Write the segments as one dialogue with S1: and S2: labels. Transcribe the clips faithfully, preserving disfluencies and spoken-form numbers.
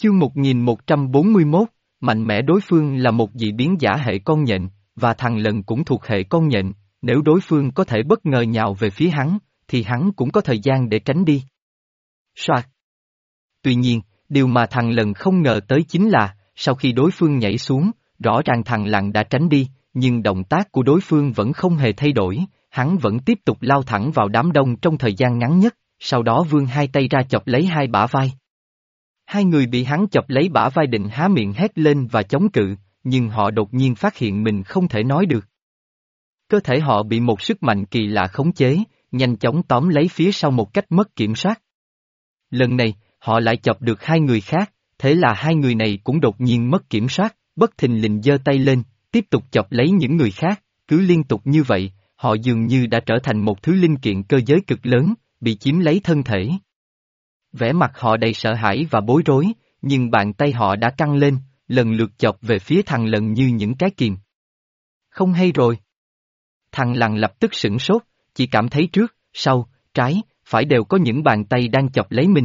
S1: Chương một nghìn một trăm bốn mươi mốt, mạnh mẽ đối phương là một dị biến giả hệ con nhện, và thằng lần cũng thuộc hệ con nhện, nếu đối phương có thể bất ngờ nhào về phía hắn, thì hắn cũng có thời gian để tránh đi. Soạt. Tuy nhiên, điều mà thằng lần không ngờ tới chính là, sau khi đối phương nhảy xuống, rõ ràng thằng lằn đã tránh đi, nhưng động tác của đối phương vẫn không hề thay đổi, hắn vẫn tiếp tục lao thẳng vào đám đông trong thời gian ngắn nhất, sau đó vươn hai tay ra chọc lấy hai bả vai. Hai người bị hắn chọc lấy bả vai định há miệng hét lên và chống cự, nhưng họ đột nhiên phát hiện mình không thể nói được. Cơ thể họ bị một sức mạnh kỳ lạ khống chế, nhanh chóng tóm lấy phía sau một cách mất kiểm soát. Lần này, họ lại chọc được hai người khác, thế là hai người này cũng đột nhiên mất kiểm soát, bất thình lình giơ tay lên, tiếp tục chọc lấy những người khác, cứ liên tục như vậy, họ dường như đã trở thành một thứ linh kiện cơ giới cực lớn, bị chiếm lấy thân thể. Vẻ mặt họ đầy sợ hãi và bối rối, nhưng bàn tay họ đã căng lên, lần lượt chọc về phía thằng lần như những cái kìm. Không hay rồi. Thằng lằn lập tức sửng sốt, chỉ cảm thấy trước, sau, trái, phải đều có những bàn tay đang chọc lấy mình.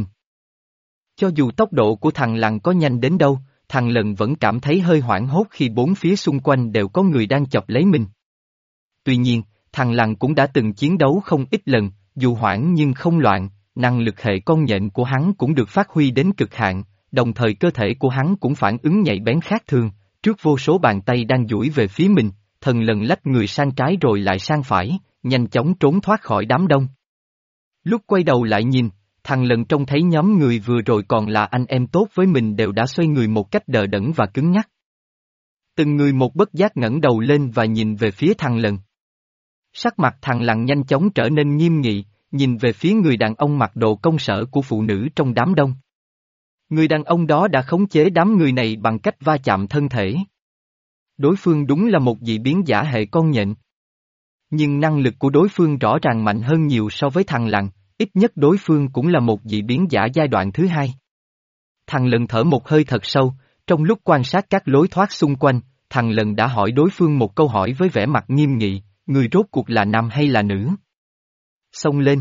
S1: Cho dù tốc độ của thằng lằn có nhanh đến đâu, thằng lần vẫn cảm thấy hơi hoảng hốt khi bốn phía xung quanh đều có người đang chọc lấy mình. Tuy nhiên, thằng lằn cũng đã từng chiến đấu không ít lần, dù hoảng nhưng không loạn. Năng lực hệ con nhện của hắn cũng được phát huy đến cực hạn, đồng thời cơ thể của hắn cũng phản ứng nhạy bén khác thường, trước vô số bàn tay đang duỗi về phía mình, thần lần lách người sang trái rồi lại sang phải, nhanh chóng trốn thoát khỏi đám đông. Lúc quay đầu lại nhìn, thằng lần trông thấy nhóm người vừa rồi còn là anh em tốt với mình đều đã xoay người một cách đờ đẫn và cứng nhắc. Từng người một bất giác ngẩng đầu lên và nhìn về phía thằng lần. Sắc mặt thằng lằn nhanh chóng trở nên nghiêm nghị, nhìn về phía người đàn ông mặc đồ công sở của phụ nữ trong đám đông. Người đàn ông đó đã khống chế đám người này bằng cách va chạm thân thể. Đối phương đúng là một dị biến giả hệ con nhện. Nhưng năng lực của đối phương rõ ràng mạnh hơn nhiều so với thằng lằn, ít nhất đối phương cũng là một dị biến giả giai đoạn thứ hai. Thằng lần thở một hơi thật sâu, trong lúc quan sát các lối thoát xung quanh, thằng lần đã hỏi đối phương một câu hỏi với vẻ mặt nghiêm nghị, người rốt cuộc là nam hay là nữ? Xông lên.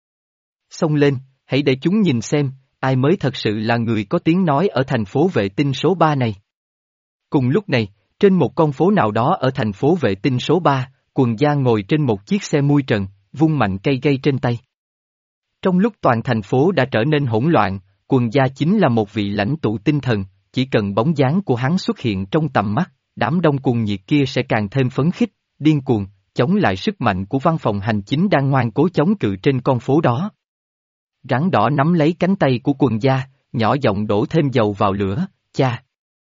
S1: Xông lên, hãy để chúng nhìn xem, ai mới thật sự là người có tiếng nói ở thành phố vệ tinh số ba này. Cùng lúc này, trên một con phố nào đó ở thành phố vệ tinh số ba, Quần Gia ngồi trên một chiếc xe mui trần, vung mạnh cây gây trên tay. Trong lúc toàn thành phố đã trở nên hỗn loạn, Quần Gia chính là một vị lãnh tụ tinh thần, chỉ cần bóng dáng của hắn xuất hiện trong tầm mắt, đám đông cuồng nhiệt kia sẽ càng thêm phấn khích, điên cuồng, chống lại sức mạnh của văn phòng hành chính đang ngoan cố chống cự trên con phố đó. Rắn đỏ nắm lấy cánh tay của Quần Gia, nhỏ giọng đổ thêm dầu vào lửa, cha.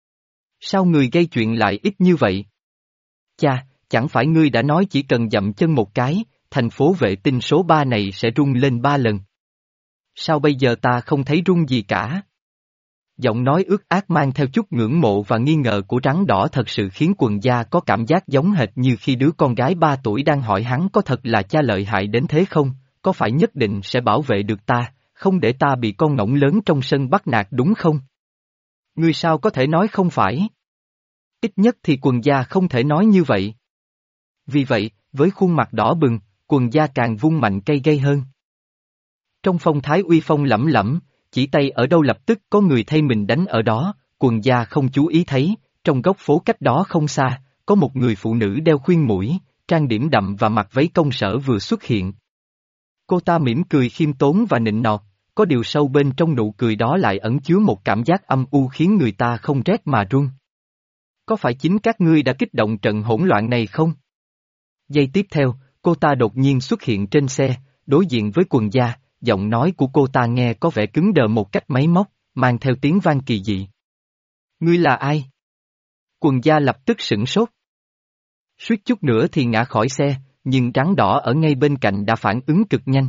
S1: Sao người gây chuyện lại ít như vậy? Cha, chẳng phải ngươi đã nói chỉ cần dậm chân một cái, thành phố vệ tinh số ba này sẽ rung lên ba lần. Sao bây giờ ta không thấy rung gì cả? Giọng nói ướt át mang theo chút ngưỡng mộ và nghi ngờ của rắn đỏ thật sự khiến Quần Gia có cảm giác giống hệt như khi đứa con gái ba tuổi đang hỏi hắn có thật là cha lợi hại đến thế không, có phải nhất định sẽ bảo vệ được ta, không để ta bị con ngỗng lớn trong sân bắt nạt đúng không? Ngươi sao có thể nói không phải? Ít nhất thì Quần Gia không thể nói như vậy. Vì vậy, với khuôn mặt đỏ bừng, Quần Gia càng vung mạnh cây gây hơn. Trong phong thái uy phong lẫm lẫm, chỉ tay ở đâu lập tức có người thay mình đánh ở đó, Quần Gia không chú ý thấy, trong góc phố cách đó không xa, có một người phụ nữ đeo khuyên mũi, trang điểm đậm và mặc váy công sở vừa xuất hiện. Cô ta mỉm cười khiêm tốn và nịnh nọt, có điều sâu bên trong nụ cười đó lại ẩn chứa một cảm giác âm u khiến người ta không rét mà run. Có phải chính các ngươi đã kích động trận hỗn loạn này không? Giây tiếp theo, cô ta đột nhiên xuất hiện trên xe, đối diện với Quần Gia, giọng nói của cô ta nghe có vẻ cứng đờ một cách máy móc, mang theo tiếng vang kỳ dị. Ngươi là ai? Quần Gia lập tức sửng sốt. Suýt chút nữa thì ngã khỏi xe, nhưng rắn đỏ ở ngay bên cạnh đã phản ứng cực nhanh.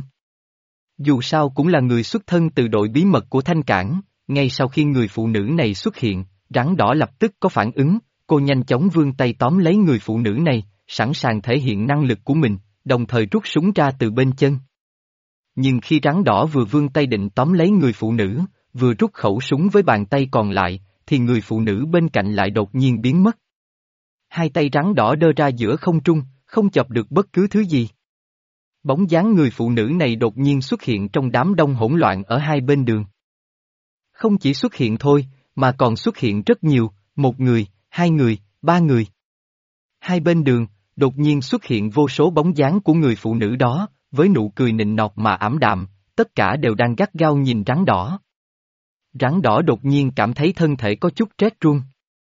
S1: Dù sao cũng là người xuất thân từ đội bí mật của Thanh Cảng, ngay sau khi người phụ nữ này xuất hiện, rắn đỏ lập tức có phản ứng, cô nhanh chóng vươn tay tóm lấy người phụ nữ này, sẵn sàng thể hiện năng lực của mình, đồng thời rút súng ra từ bên chân. Nhưng khi rắn đỏ vừa vươn tay định tóm lấy người phụ nữ, vừa rút khẩu súng với bàn tay còn lại, thì người phụ nữ bên cạnh lại đột nhiên biến mất. Hai tay rắn đỏ đơ ra giữa không trung, không chộp được bất cứ thứ gì. Bóng dáng người phụ nữ này đột nhiên xuất hiện trong đám đông hỗn loạn ở hai bên đường. Không chỉ xuất hiện thôi, mà còn xuất hiện rất nhiều, một người, hai người, ba người. Hai bên đường, đột nhiên xuất hiện vô số bóng dáng của người phụ nữ đó, với nụ cười nịnh nọt mà ảm đạm, tất cả đều đang gắt gao nhìn rắn đỏ. Rắn đỏ đột nhiên cảm thấy thân thể có chút rét run.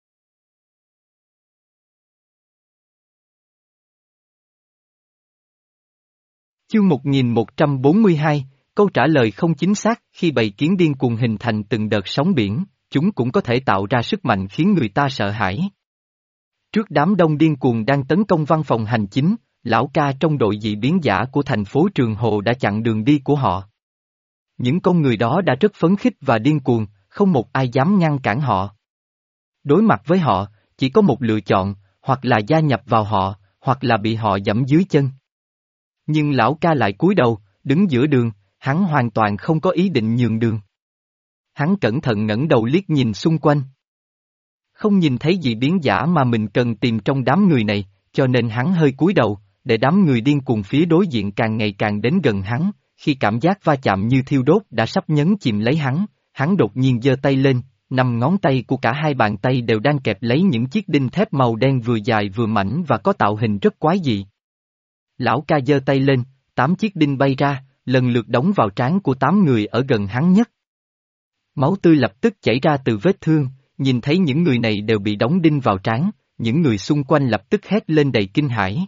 S1: Chương một nghìn một trăm bốn mươi hai, câu trả lời không chính xác. Khi bầy kiến điên cuồng hình thành từng đợt sóng biển, chúng cũng có thể tạo ra sức mạnh khiến người ta sợ hãi. Trước đám đông điên cuồng đang tấn công văn phòng hành chính, lão ca trong đội dị biến giả của thành phố Trường Hồ đã chặn đường đi của họ. Những con người đó đã rất phấn khích và điên cuồng, không một ai dám ngăn cản họ. Đối mặt với họ, chỉ có một lựa chọn, hoặc là gia nhập vào họ, hoặc là bị họ giẫm dưới chân. Nhưng lão ca lại cúi đầu, đứng giữa đường, hắn hoàn toàn không có ý định nhường đường. Hắn cẩn thận ngẩng đầu liếc nhìn xung quanh. Không nhìn thấy dị biến giả mà mình cần tìm trong đám người này, cho nên hắn hơi cúi đầu, để đám người điên cuồng phía đối diện càng ngày càng đến gần hắn. Khi cảm giác va chạm như thiêu đốt đã sắp nhấn chìm lấy hắn, hắn đột nhiên giơ tay lên, năm ngón tay của cả hai bàn tay đều đang kẹp lấy những chiếc đinh thép màu đen vừa dài vừa mảnh và có tạo hình rất quái dị. Lão ca giơ tay lên, tám chiếc đinh bay ra, lần lượt đóng vào trán của tám người ở gần hắn nhất. Máu tươi lập tức chảy ra từ vết thương, nhìn thấy những người này đều bị đóng đinh vào trán, những người xung quanh lập tức hét lên đầy kinh hãi.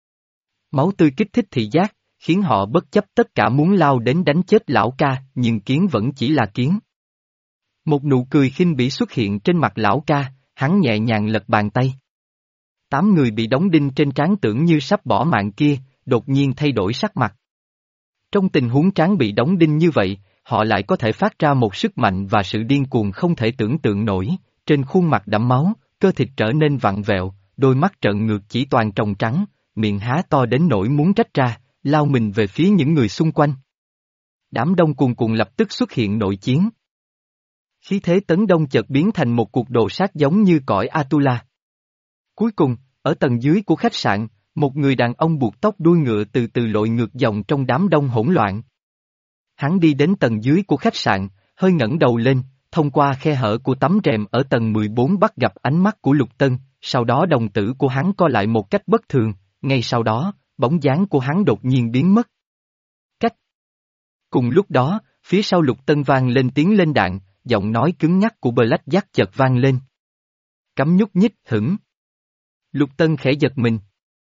S1: Máu tươi kích thích thị giác, khiến họ bất chấp tất cả muốn lao đến đánh chết lão ca, nhưng kiến vẫn chỉ là kiến. Một nụ cười khinh bỉ xuất hiện trên mặt lão ca, hắn nhẹ nhàng lật bàn tay. Tám người bị đóng đinh trên trán tưởng như sắp bỏ mạng kia, đột nhiên thay đổi sắc mặt. Trong tình huống trán bị đóng đinh như vậy, họ lại có thể phát ra một sức mạnh và sự điên cuồng không thể tưởng tượng nổi, trên khuôn mặt đẫm máu, cơ thịt trở nên vặn vẹo, đôi mắt trợn ngược chỉ toàn tròng trắng, miệng há to đến nỗi muốn rách ra, lao mình về phía những người xung quanh. Đám đông cuồn cuộn lập tức xuất hiện nội chiến. Khí thế tấn đông chợt biến thành một cuộc đồ sát giống như cõi Atula. Cuối cùng, ở tầng dưới của khách sạn, một người đàn ông buộc tóc đuôi ngựa từ từ lội ngược dòng trong đám đông hỗn loạn. Hắn đi đến tầng dưới của khách sạn, hơi ngẩng đầu lên, thông qua khe hở của tấm rèm ở tầng mười bốn bắt gặp ánh mắt của Lục Tân, sau đó đồng tử của hắn co lại một cách bất thường, ngay sau đó, bóng dáng của hắn đột nhiên biến mất. Cách. Cùng lúc đó, phía sau Lục Tân vang lên tiếng lên đạn, giọng nói cứng nhắc của Black Jack chợt vang lên. Cấm nhúc nhích hửng. Lục Tân khẽ giật mình.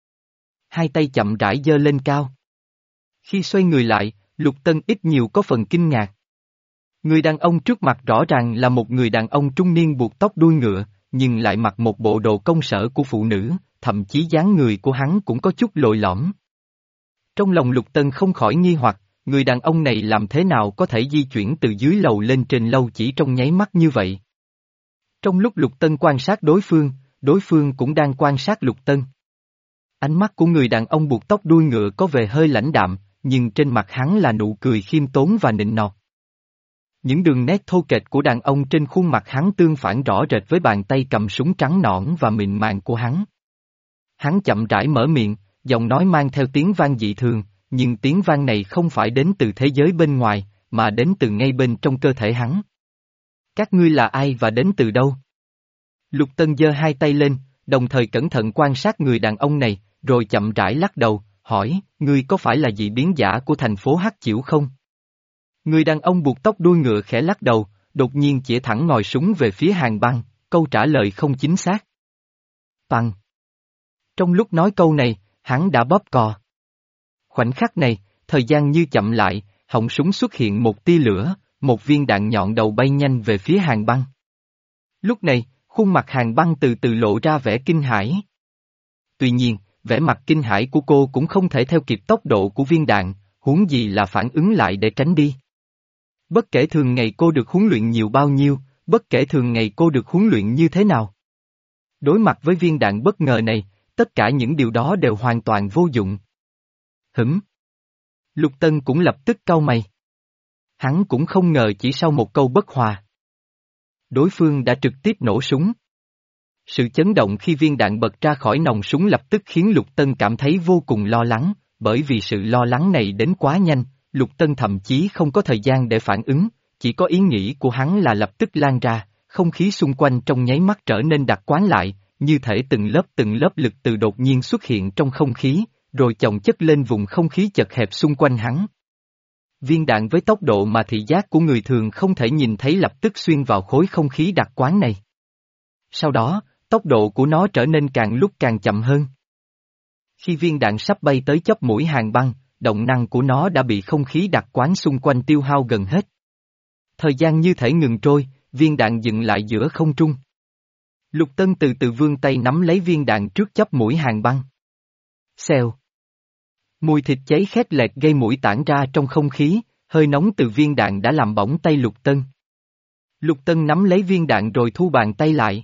S1: Hai tay chậm rãi giơ lên cao. Khi xoay người lại, Lục Tân ít nhiều có phần kinh ngạc. Người đàn ông trước mặt rõ ràng là một người đàn ông trung niên buộc tóc đuôi ngựa, nhưng lại mặc một bộ đồ công sở của phụ nữ, thậm chí dáng người của hắn cũng có chút lồi lõm. Trong lòng Lục Tân không khỏi nghi hoặc, người đàn ông này làm thế nào có thể di chuyển từ dưới lầu lên trên lầu chỉ trong nháy mắt như vậy. Trong lúc Lục Tân quan sát đối phương, đối phương cũng đang quan sát Lục Tân. Ánh mắt của người đàn ông buộc tóc đuôi ngựa có vẻ hơi lãnh đạm, nhưng trên mặt hắn là nụ cười khiêm tốn và nịnh nọt. Những đường nét thô kệch của đàn ông trên khuôn mặt hắn tương phản rõ rệt với bàn tay cầm súng trắng nõn và mịn màng của hắn. Hắn chậm rãi mở miệng, giọng nói mang theo tiếng vang dị thường, nhưng tiếng vang này không phải đến từ thế giới bên ngoài, mà đến từ ngay bên trong cơ thể hắn. Các ngươi là ai và đến từ đâu? Lục Tân giơ hai tay lên, đồng thời cẩn thận quan sát người đàn ông này, rồi chậm rãi lắc đầu, hỏi, ngươi có phải là dị biến giả của thành phố Hắc Chiểu không? Người đàn ông buộc tóc đuôi ngựa khẽ lắc đầu, đột nhiên chĩa thẳng ngòi súng về phía Hàng Băng, câu trả lời không chính xác. Băng. Trong lúc nói câu này, hắn đã bóp cò. Khoảnh khắc này, thời gian như chậm lại, họng súng xuất hiện một tia lửa, một viên đạn nhọn đầu bay nhanh về phía Hàng Băng. Lúc này, khuôn mặt Hàng Băng từ từ lộ ra vẻ kinh hãi. Tuy nhiên, vẻ mặt kinh hãi của cô cũng không thể theo kịp tốc độ của viên đạn, huống gì là phản ứng lại để tránh đi. Bất kể thường ngày cô được huấn luyện nhiều bao nhiêu, bất kể thường ngày cô được huấn luyện như thế nào. Đối mặt với viên đạn bất ngờ này, tất cả những điều đó đều hoàn toàn vô dụng. Hửm. Lục Tân cũng lập tức cau mày. Hắn cũng không ngờ chỉ sau một câu bất hòa, đối phương đã trực tiếp nổ súng. Sự chấn động khi viên đạn bật ra khỏi nòng súng lập tức khiến Lục Tân cảm thấy vô cùng lo lắng, bởi vì sự lo lắng này đến quá nhanh, Lục Tân thậm chí không có thời gian để phản ứng, chỉ có ý nghĩ của hắn là lập tức lan ra, không khí xung quanh trong nháy mắt trở nên đặc quán lại, như thể từng lớp từng lớp lực từ đột nhiên xuất hiện trong không khí, rồi chồng chất lên vùng không khí chật hẹp xung quanh hắn. Viên đạn với tốc độ mà thị giác của người thường không thể nhìn thấy lập tức xuyên vào khối không khí đặc quán này. Sau đó, tốc độ của nó trở nên càng lúc càng chậm hơn. Khi viên đạn sắp bay tới chóp mũi Hàn Băng, động năng của nó đã bị không khí đặc quán xung quanh tiêu hao gần hết. Thời gian như thể ngừng trôi, viên đạn dừng lại giữa không trung. Lục Tân từ từ vươn tay nắm lấy viên đạn trước chóp mũi Hàn Băng. Xèo. Mùi thịt cháy khét lẹt gây mũi tản ra trong không khí, hơi nóng từ viên đạn đã làm bỏng tay Lục Tân. Lục Tân nắm lấy viên đạn rồi thu bàn tay lại.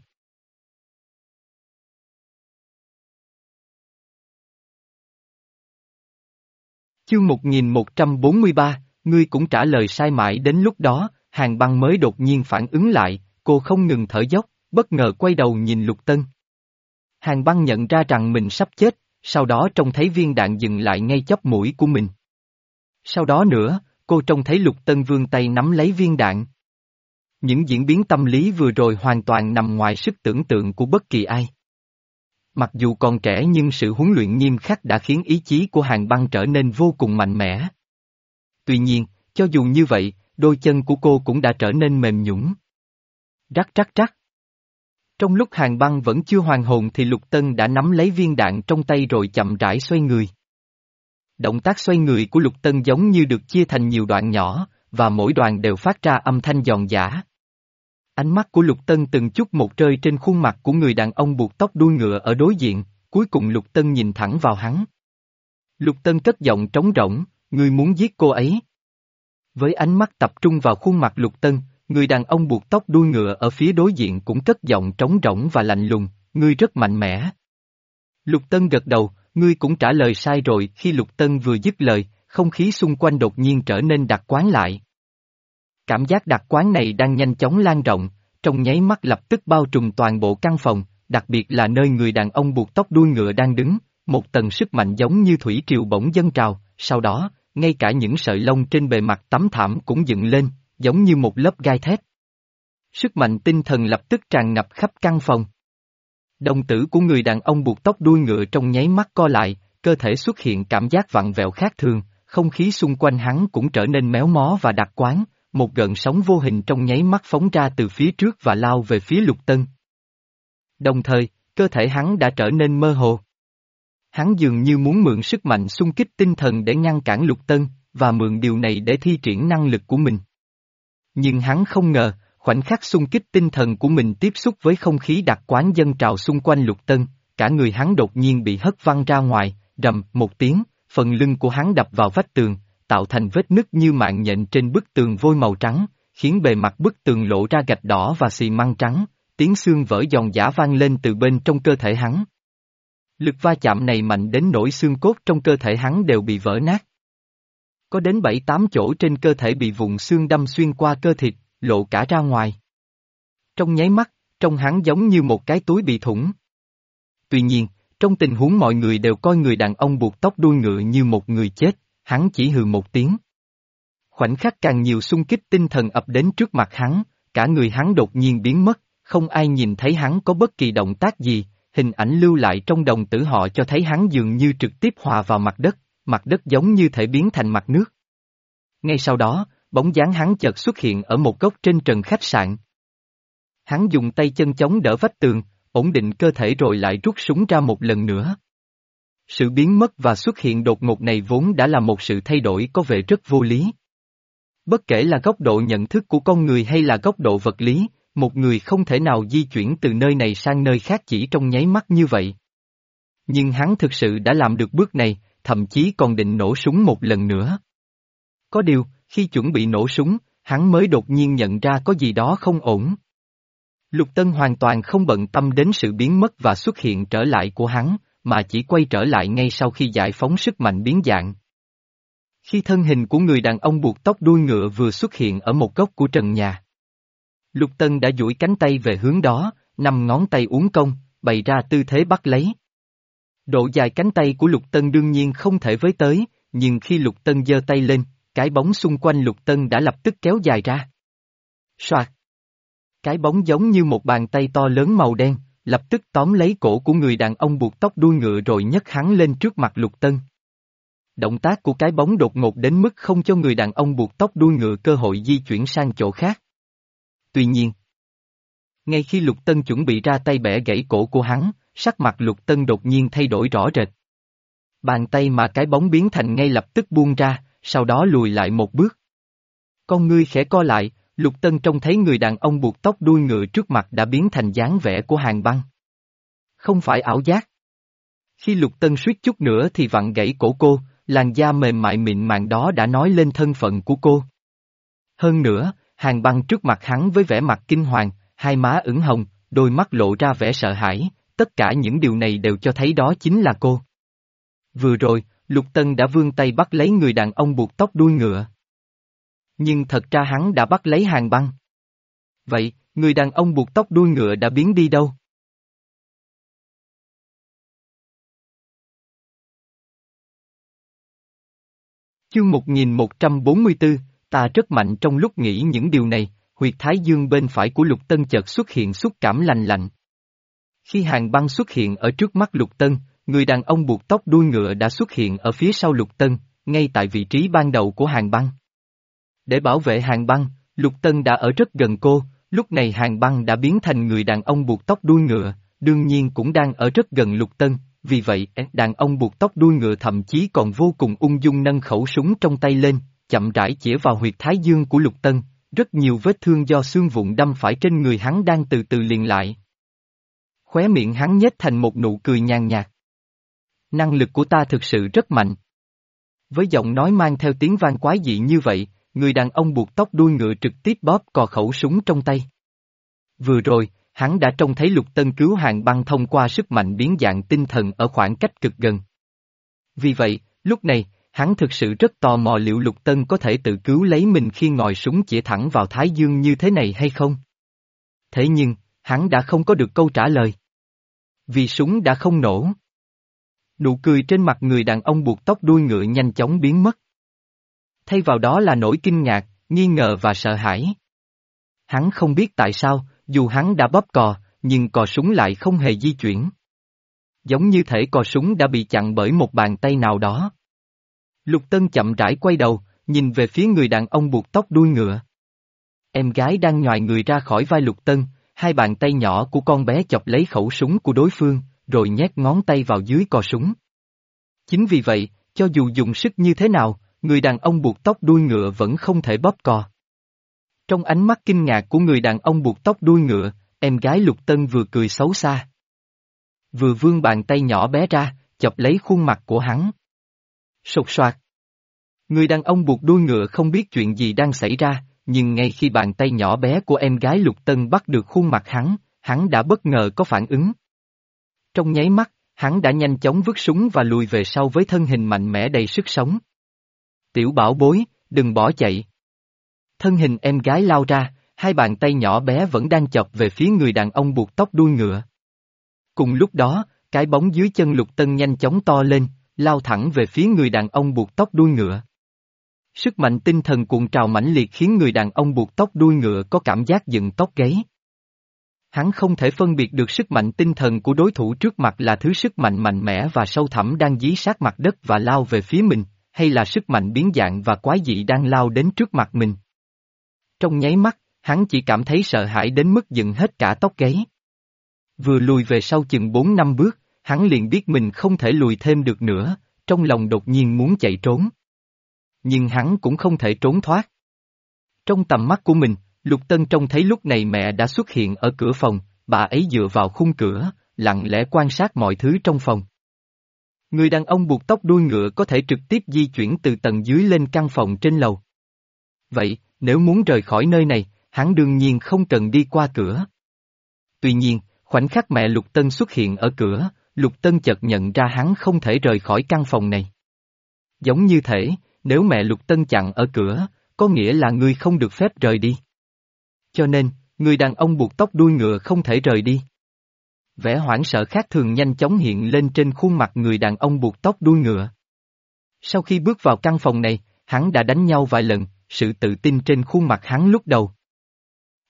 S1: Chương một nghìn một trăm bốn mươi ba, ngươi cũng trả lời sai mãi đến lúc đó, Hàn Băng mới đột nhiên phản ứng lại, cô không ngừng thở dốc, bất ngờ quay đầu nhìn Lục Tân. Hàn Băng nhận ra rằng mình sắp chết, sau đó trông thấy viên đạn dừng lại ngay chóp mũi của mình. Sau đó nữa, cô trông thấy Lục Tân vươn tay nắm lấy viên đạn. Những diễn biến tâm lý vừa rồi hoàn toàn nằm ngoài sức tưởng tượng của bất kỳ ai. Mặc dù còn trẻ nhưng sự huấn luyện nghiêm khắc đã khiến ý chí của Hàn Băng trở nên vô cùng mạnh mẽ. Tuy nhiên, cho dù như vậy, đôi chân của cô cũng đã trở nên mềm nhũn. Rắc rắc rắc. Trong lúc Hàn Băng vẫn chưa hoàn hồn thì Lục Tân đã nắm lấy viên đạn trong tay rồi chậm rãi xoay người. Động tác xoay người của Lục Tân giống như được chia thành nhiều đoạn nhỏ, và mỗi đoạn đều phát ra âm thanh giòn giã. Ánh mắt của Lục Tân từng chút một rơi trên khuôn mặt của người đàn ông buộc tóc đuôi ngựa ở đối diện, cuối cùng Lục Tân nhìn thẳng vào hắn. Lục Tân cất giọng trống rỗng, ngươi muốn giết cô ấy. Với ánh mắt tập trung vào khuôn mặt Lục Tân, người đàn ông buộc tóc đuôi ngựa ở phía đối diện cũng cất giọng trống rỗng và lạnh lùng, ngươi rất mạnh mẽ. Lục Tân gật đầu, ngươi cũng trả lời sai rồi. Khi Lục Tân vừa dứt lời, không khí xung quanh đột nhiên trở nên đặc quán lại. Cảm giác đặc quán này đang nhanh chóng lan rộng, trong nháy mắt lập tức bao trùm toàn bộ căn phòng, đặc biệt là nơi người đàn ông buộc tóc đuôi ngựa đang đứng, một tầng sức mạnh giống như thủy triều bỗng dâng trào, sau đó, ngay cả những sợi lông trên bề mặt tấm thảm cũng dựng lên, giống như một lớp gai thép. Sức mạnh tinh thần lập tức tràn ngập khắp căn phòng. Đồng tử của người đàn ông buộc tóc đuôi ngựa trong nháy mắt co lại, cơ thể xuất hiện cảm giác vặn vẹo khác thường, không khí xung quanh hắn cũng trở nên méo mó và đặc quán, một gợn sóng vô hình trong nháy mắt phóng ra từ phía trước và lao về phía Lục Tân. Đồng thời, cơ thể hắn đã trở nên mơ hồ. Hắn dường như muốn mượn sức mạnh xung kích tinh thần để ngăn cản Lục Tân, và mượn điều này để thi triển năng lực của mình. Nhưng hắn không ngờ, khoảnh khắc xung kích tinh thần của mình tiếp xúc với không khí đặc quán dâng trào xung quanh Lục Tân, cả người hắn đột nhiên bị hất văng ra ngoài, rầm một tiếng, phần lưng của hắn đập vào vách tường, tạo thành vết nứt như mạng nhện trên bức tường vôi màu trắng, khiến bề mặt bức tường lộ ra gạch đỏ và xi măng trắng, tiếng xương vỡ giòn giã vang lên từ bên trong cơ thể hắn. Lực va chạm này mạnh đến nỗi xương cốt trong cơ thể hắn đều bị vỡ nát. Có đến bảy tám chỗ trên cơ thể bị vụn xương đâm xuyên qua cơ thịt, lộ cả ra ngoài. Trong nháy mắt, trông hắn giống như một cái túi bị thủng. Tuy nhiên, trong tình huống mọi người đều coi người đàn ông buộc tóc đuôi ngựa như một người chết, hắn chỉ hừ một tiếng. Khoảnh khắc càng nhiều xung kích tinh thần ập đến trước mặt hắn, cả người hắn đột nhiên biến mất, không ai nhìn thấy hắn có bất kỳ động tác gì, hình ảnh lưu lại trong đồng tử họ cho thấy hắn dường như trực tiếp hòa vào mặt đất, mặt đất giống như thể biến thành mặt nước. Ngay sau đó, bóng dáng hắn chợt xuất hiện ở một góc trên trần khách sạn. Hắn dùng tay chân chống đỡ vách tường, ổn định cơ thể rồi lại rút súng ra một lần nữa. Sự biến mất và xuất hiện đột ngột này vốn đã là một sự thay đổi có vẻ rất vô lý. Bất kể là góc độ nhận thức của con người hay là góc độ vật lý, một người không thể nào di chuyển từ nơi này sang nơi khác chỉ trong nháy mắt như vậy. Nhưng hắn thực sự đã làm được bước này, thậm chí còn định nổ súng một lần nữa. Có điều, khi chuẩn bị nổ súng, hắn mới đột nhiên nhận ra có gì đó không ổn. Lục Tân hoàn toàn không bận tâm đến sự biến mất và xuất hiện trở lại của hắn, mà chỉ quay trở lại ngay sau khi giải phóng sức mạnh biến dạng. Khi thân hình của người đàn ông buộc tóc đuôi ngựa vừa xuất hiện ở một góc của trần nhà. Lục Tân đã duỗi cánh tay về hướng đó, năm ngón tay uốn cong, bày ra tư thế bắt lấy. Độ dài cánh tay của Lục Tân đương nhiên không thể với tới, nhưng khi Lục Tân giơ tay lên, cái bóng xung quanh Lục Tân đã lập tức kéo dài ra. Soạt! Cái bóng giống như một bàn tay to lớn màu đen, lập tức tóm lấy cổ của người đàn ông buộc tóc đuôi ngựa rồi nhấc hắn lên trước mặt Lục Tân. Động tác của cái bóng đột ngột đến mức không cho người đàn ông buộc tóc đuôi ngựa cơ hội di chuyển sang chỗ khác. Tuy nhiên, ngay khi Lục Tân chuẩn bị ra tay bẻ gãy cổ của hắn, sắc mặt Lục Tân đột nhiên thay đổi rõ rệt. Bàn tay mà cái bóng biến thành ngay lập tức buông ra, sau đó lùi lại một bước. Con ngươi khẽ co lại, Lục Tân trông thấy người đàn ông buộc tóc đuôi ngựa trước mặt đã biến thành dáng vẻ của Hàn Băng. Không phải ảo giác. Khi Lục Tân suýt chút nữa thì vặn gãy cổ cô, làn da mềm mại mịn màng đó đã nói lên thân phận của cô. Hơn nữa, Hàn Băng trước mặt hắn với vẻ mặt kinh hoàng, hai má ửng hồng, đôi mắt lộ ra vẻ sợ hãi, tất cả những điều này đều cho thấy đó chính là cô. Vừa rồi, Lục Tân đã vươn tay bắt lấy người đàn ông buộc tóc đuôi ngựa. Nhưng thật ra hắn đã bắt lấy Hàn Băng. Vậy, người đàn ông buộc tóc đuôi ngựa đã biến đi đâu? Chương một nghìn một trăm bốn mươi tư, ta rất mạnh. Trong lúc nghĩ những điều này, huyệt thái dương bên phải của Lục Tân chợt xuất hiện xúc cảm lành lạnh. Khi Hàn Băng xuất hiện ở trước mắt Lục Tân, người đàn ông buộc tóc đuôi ngựa đã xuất hiện ở phía sau Lục Tân, ngay tại vị trí ban đầu của Hàn Băng. Để bảo vệ Hàn Băng, Lục Tân đã ở rất gần cô, lúc này Hàn Băng đã biến thành người đàn ông buộc tóc đuôi ngựa, đương nhiên cũng đang ở rất gần Lục Tân, vì vậy đàn ông buộc tóc đuôi ngựa thậm chí còn vô cùng ung dung nâng khẩu súng trong tay lên, chậm rãi chĩa vào huyệt thái dương của Lục Tân, rất nhiều vết thương do xương vụn đâm phải trên người hắn đang từ từ liền lại. Khóe miệng hắn nhếch thành một nụ cười nhàn nhạt. Năng lực của ta thực sự rất mạnh. Với giọng nói mang theo tiếng vang quái dị như vậy, người đàn ông buộc tóc đuôi ngựa trực tiếp bóp cò khẩu súng trong tay. Vừa rồi, hắn đã trông thấy Lục Tân cứu Hàn Băng thông qua sức mạnh biến dạng tinh thần ở khoảng cách cực gần. Vì vậy, lúc này, hắn thực sự rất tò mò liệu Lục Tân có thể tự cứu lấy mình khi ngòi súng chĩa thẳng vào thái dương như thế này hay không? Thế nhưng, hắn đã không có được câu trả lời. Vì súng đã không nổ. Nụ cười trên mặt người đàn ông buộc tóc đuôi ngựa nhanh chóng biến mất. Thay vào đó là nỗi kinh ngạc, nghi ngờ và sợ hãi. Hắn không biết tại sao, dù hắn đã bóp cò, nhưng cò súng lại không hề di chuyển. Giống như thể cò súng đã bị chặn bởi một bàn tay nào đó. Lục Tân chậm rãi quay đầu, nhìn về phía người đàn ông buộc tóc đuôi ngựa. Em gái đang nhoài người ra khỏi vai Lục Tân, hai bàn tay nhỏ của con bé chọc lấy khẩu súng của đối phương, rồi nhét ngón tay vào dưới cò súng. Chính vì vậy, cho dù dùng sức như thế nào, người đàn ông buộc tóc đuôi ngựa vẫn không thể bóp cò. Trong ánh mắt kinh ngạc của người đàn ông buộc tóc đuôi ngựa, em gái Lục Tân vừa cười xấu xa, vừa vươn bàn tay nhỏ bé ra, chọc lấy khuôn mặt của hắn. Sột soạt. Người đàn ông buộc đuôi ngựa không biết chuyện gì đang xảy ra, nhưng ngay khi bàn tay nhỏ bé của em gái Lục Tân bắt được khuôn mặt hắn, hắn đã bất ngờ có phản ứng. Trong nháy mắt, hắn đã nhanh chóng vứt súng và lùi về sau với thân hình mạnh mẽ đầy sức sống. Tiểu bảo bối, đừng bỏ chạy. Thân hình em gái lao ra, hai bàn tay nhỏ bé vẫn đang chọc về phía người đàn ông buộc tóc đuôi ngựa. Cùng lúc đó, cái bóng dưới chân Lục Tân nhanh chóng to lên, lao thẳng về phía người đàn ông buộc tóc đuôi ngựa. Sức mạnh tinh thần cuộn trào mãnh liệt khiến người đàn ông buộc tóc đuôi ngựa có cảm giác dựng tóc gáy. Hắn không thể phân biệt được sức mạnh tinh thần của đối thủ trước mặt là thứ sức mạnh mạnh mẽ và sâu thẳm đang dí sát mặt đất và lao về phía mình, hay là sức mạnh biến dạng và quái dị đang lao đến trước mặt mình. Trong nháy mắt, hắn chỉ cảm thấy sợ hãi đến mức dựng hết cả tóc gáy. Vừa lùi về sau chừng bốn năm bước, hắn liền biết mình không thể lùi thêm được nữa, trong lòng đột nhiên muốn chạy trốn. Nhưng hắn cũng không thể trốn thoát. Trong tầm mắt của mình, Lục Tân trông thấy lúc này mẹ đã xuất hiện ở cửa phòng, bà ấy dựa vào khung cửa, lặng lẽ quan sát mọi thứ trong phòng. Người đàn ông buộc tóc đuôi ngựa có thể trực tiếp di chuyển từ tầng dưới lên căn phòng trên lầu. Vậy, nếu muốn rời khỏi nơi này, hắn đương nhiên không cần đi qua cửa. Tuy nhiên, khoảnh khắc mẹ Lục Tân xuất hiện ở cửa, Lục Tân chợt nhận ra hắn không thể rời khỏi căn phòng này. Giống như thể, nếu mẹ Lục Tân chặn ở cửa, có nghĩa là ngươi không được phép rời đi. Cho nên, người đàn ông buộc tóc đuôi ngựa không thể rời đi. Vẻ hoảng sợ khác thường nhanh chóng hiện lên trên khuôn mặt người đàn ông buộc tóc đuôi ngựa. Sau khi bước vào căn phòng này, hắn đã đánh nhau vài lần, sự tự tin trên khuôn mặt hắn lúc đầu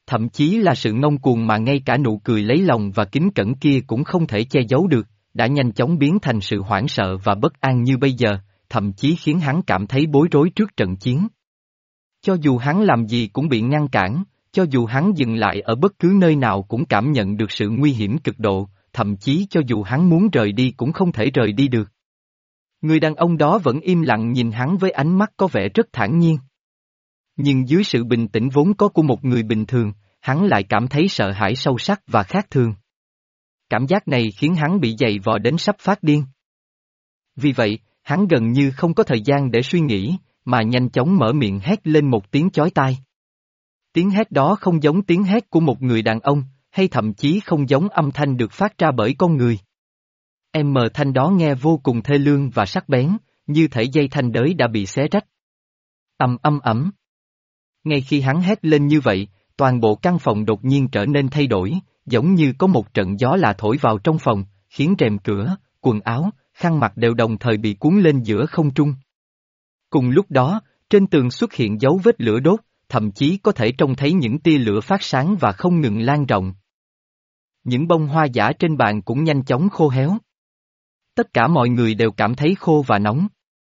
S1: Thậm chí là sự ngông cuồng mà ngay cả nụ cười lấy lòng và kính cẩn kia cũng không thể che giấu được, đã nhanh chóng biến thành sự hoảng sợ và bất an như bây giờ, thậm chí khiến hắn cảm thấy bối rối trước trận chiến. Cho dù hắn làm gì cũng bị ngăn cản, cho dù hắn dừng lại ở bất cứ nơi nào cũng cảm nhận được sự nguy hiểm cực độ, thậm chí cho dù hắn muốn rời đi cũng không thể rời đi được. Người đàn ông đó vẫn im lặng nhìn hắn với ánh mắt có vẻ rất thản nhiên. Nhưng dưới sự bình tĩnh vốn có của một người bình thường, hắn lại cảm thấy sợ hãi sâu sắc và khác thường. Cảm giác này khiến hắn bị dày vò đến sắp phát điên. Vì vậy, hắn gần như không có thời gian để suy nghĩ, mà nhanh chóng mở miệng hét lên một tiếng chói tai. Tiếng hét đó không giống tiếng hét của một người đàn ông, hay thậm chí không giống âm thanh được phát ra bởi con người. Em mờ thanh đó nghe vô cùng thê lương và sắc bén, như thể dây thanh đới đã bị xé rách. Ầm ầm ầm. Ngay khi hắn hét lên như vậy, toàn bộ căn phòng đột nhiên trở nên thay đổi, giống như có một trận gió lạ thổi vào trong phòng, khiến rèm cửa, quần áo, khăn mặt đều đồng thời bị cuốn lên giữa không trung. Cùng lúc đó, trên tường xuất hiện dấu vết lửa đốt, thậm chí có thể trông thấy những tia lửa phát sáng và không ngừng lan rộng. Những bông hoa giả trên bàn cũng nhanh chóng khô héo. Tất cả mọi người đều cảm thấy khô và nóng.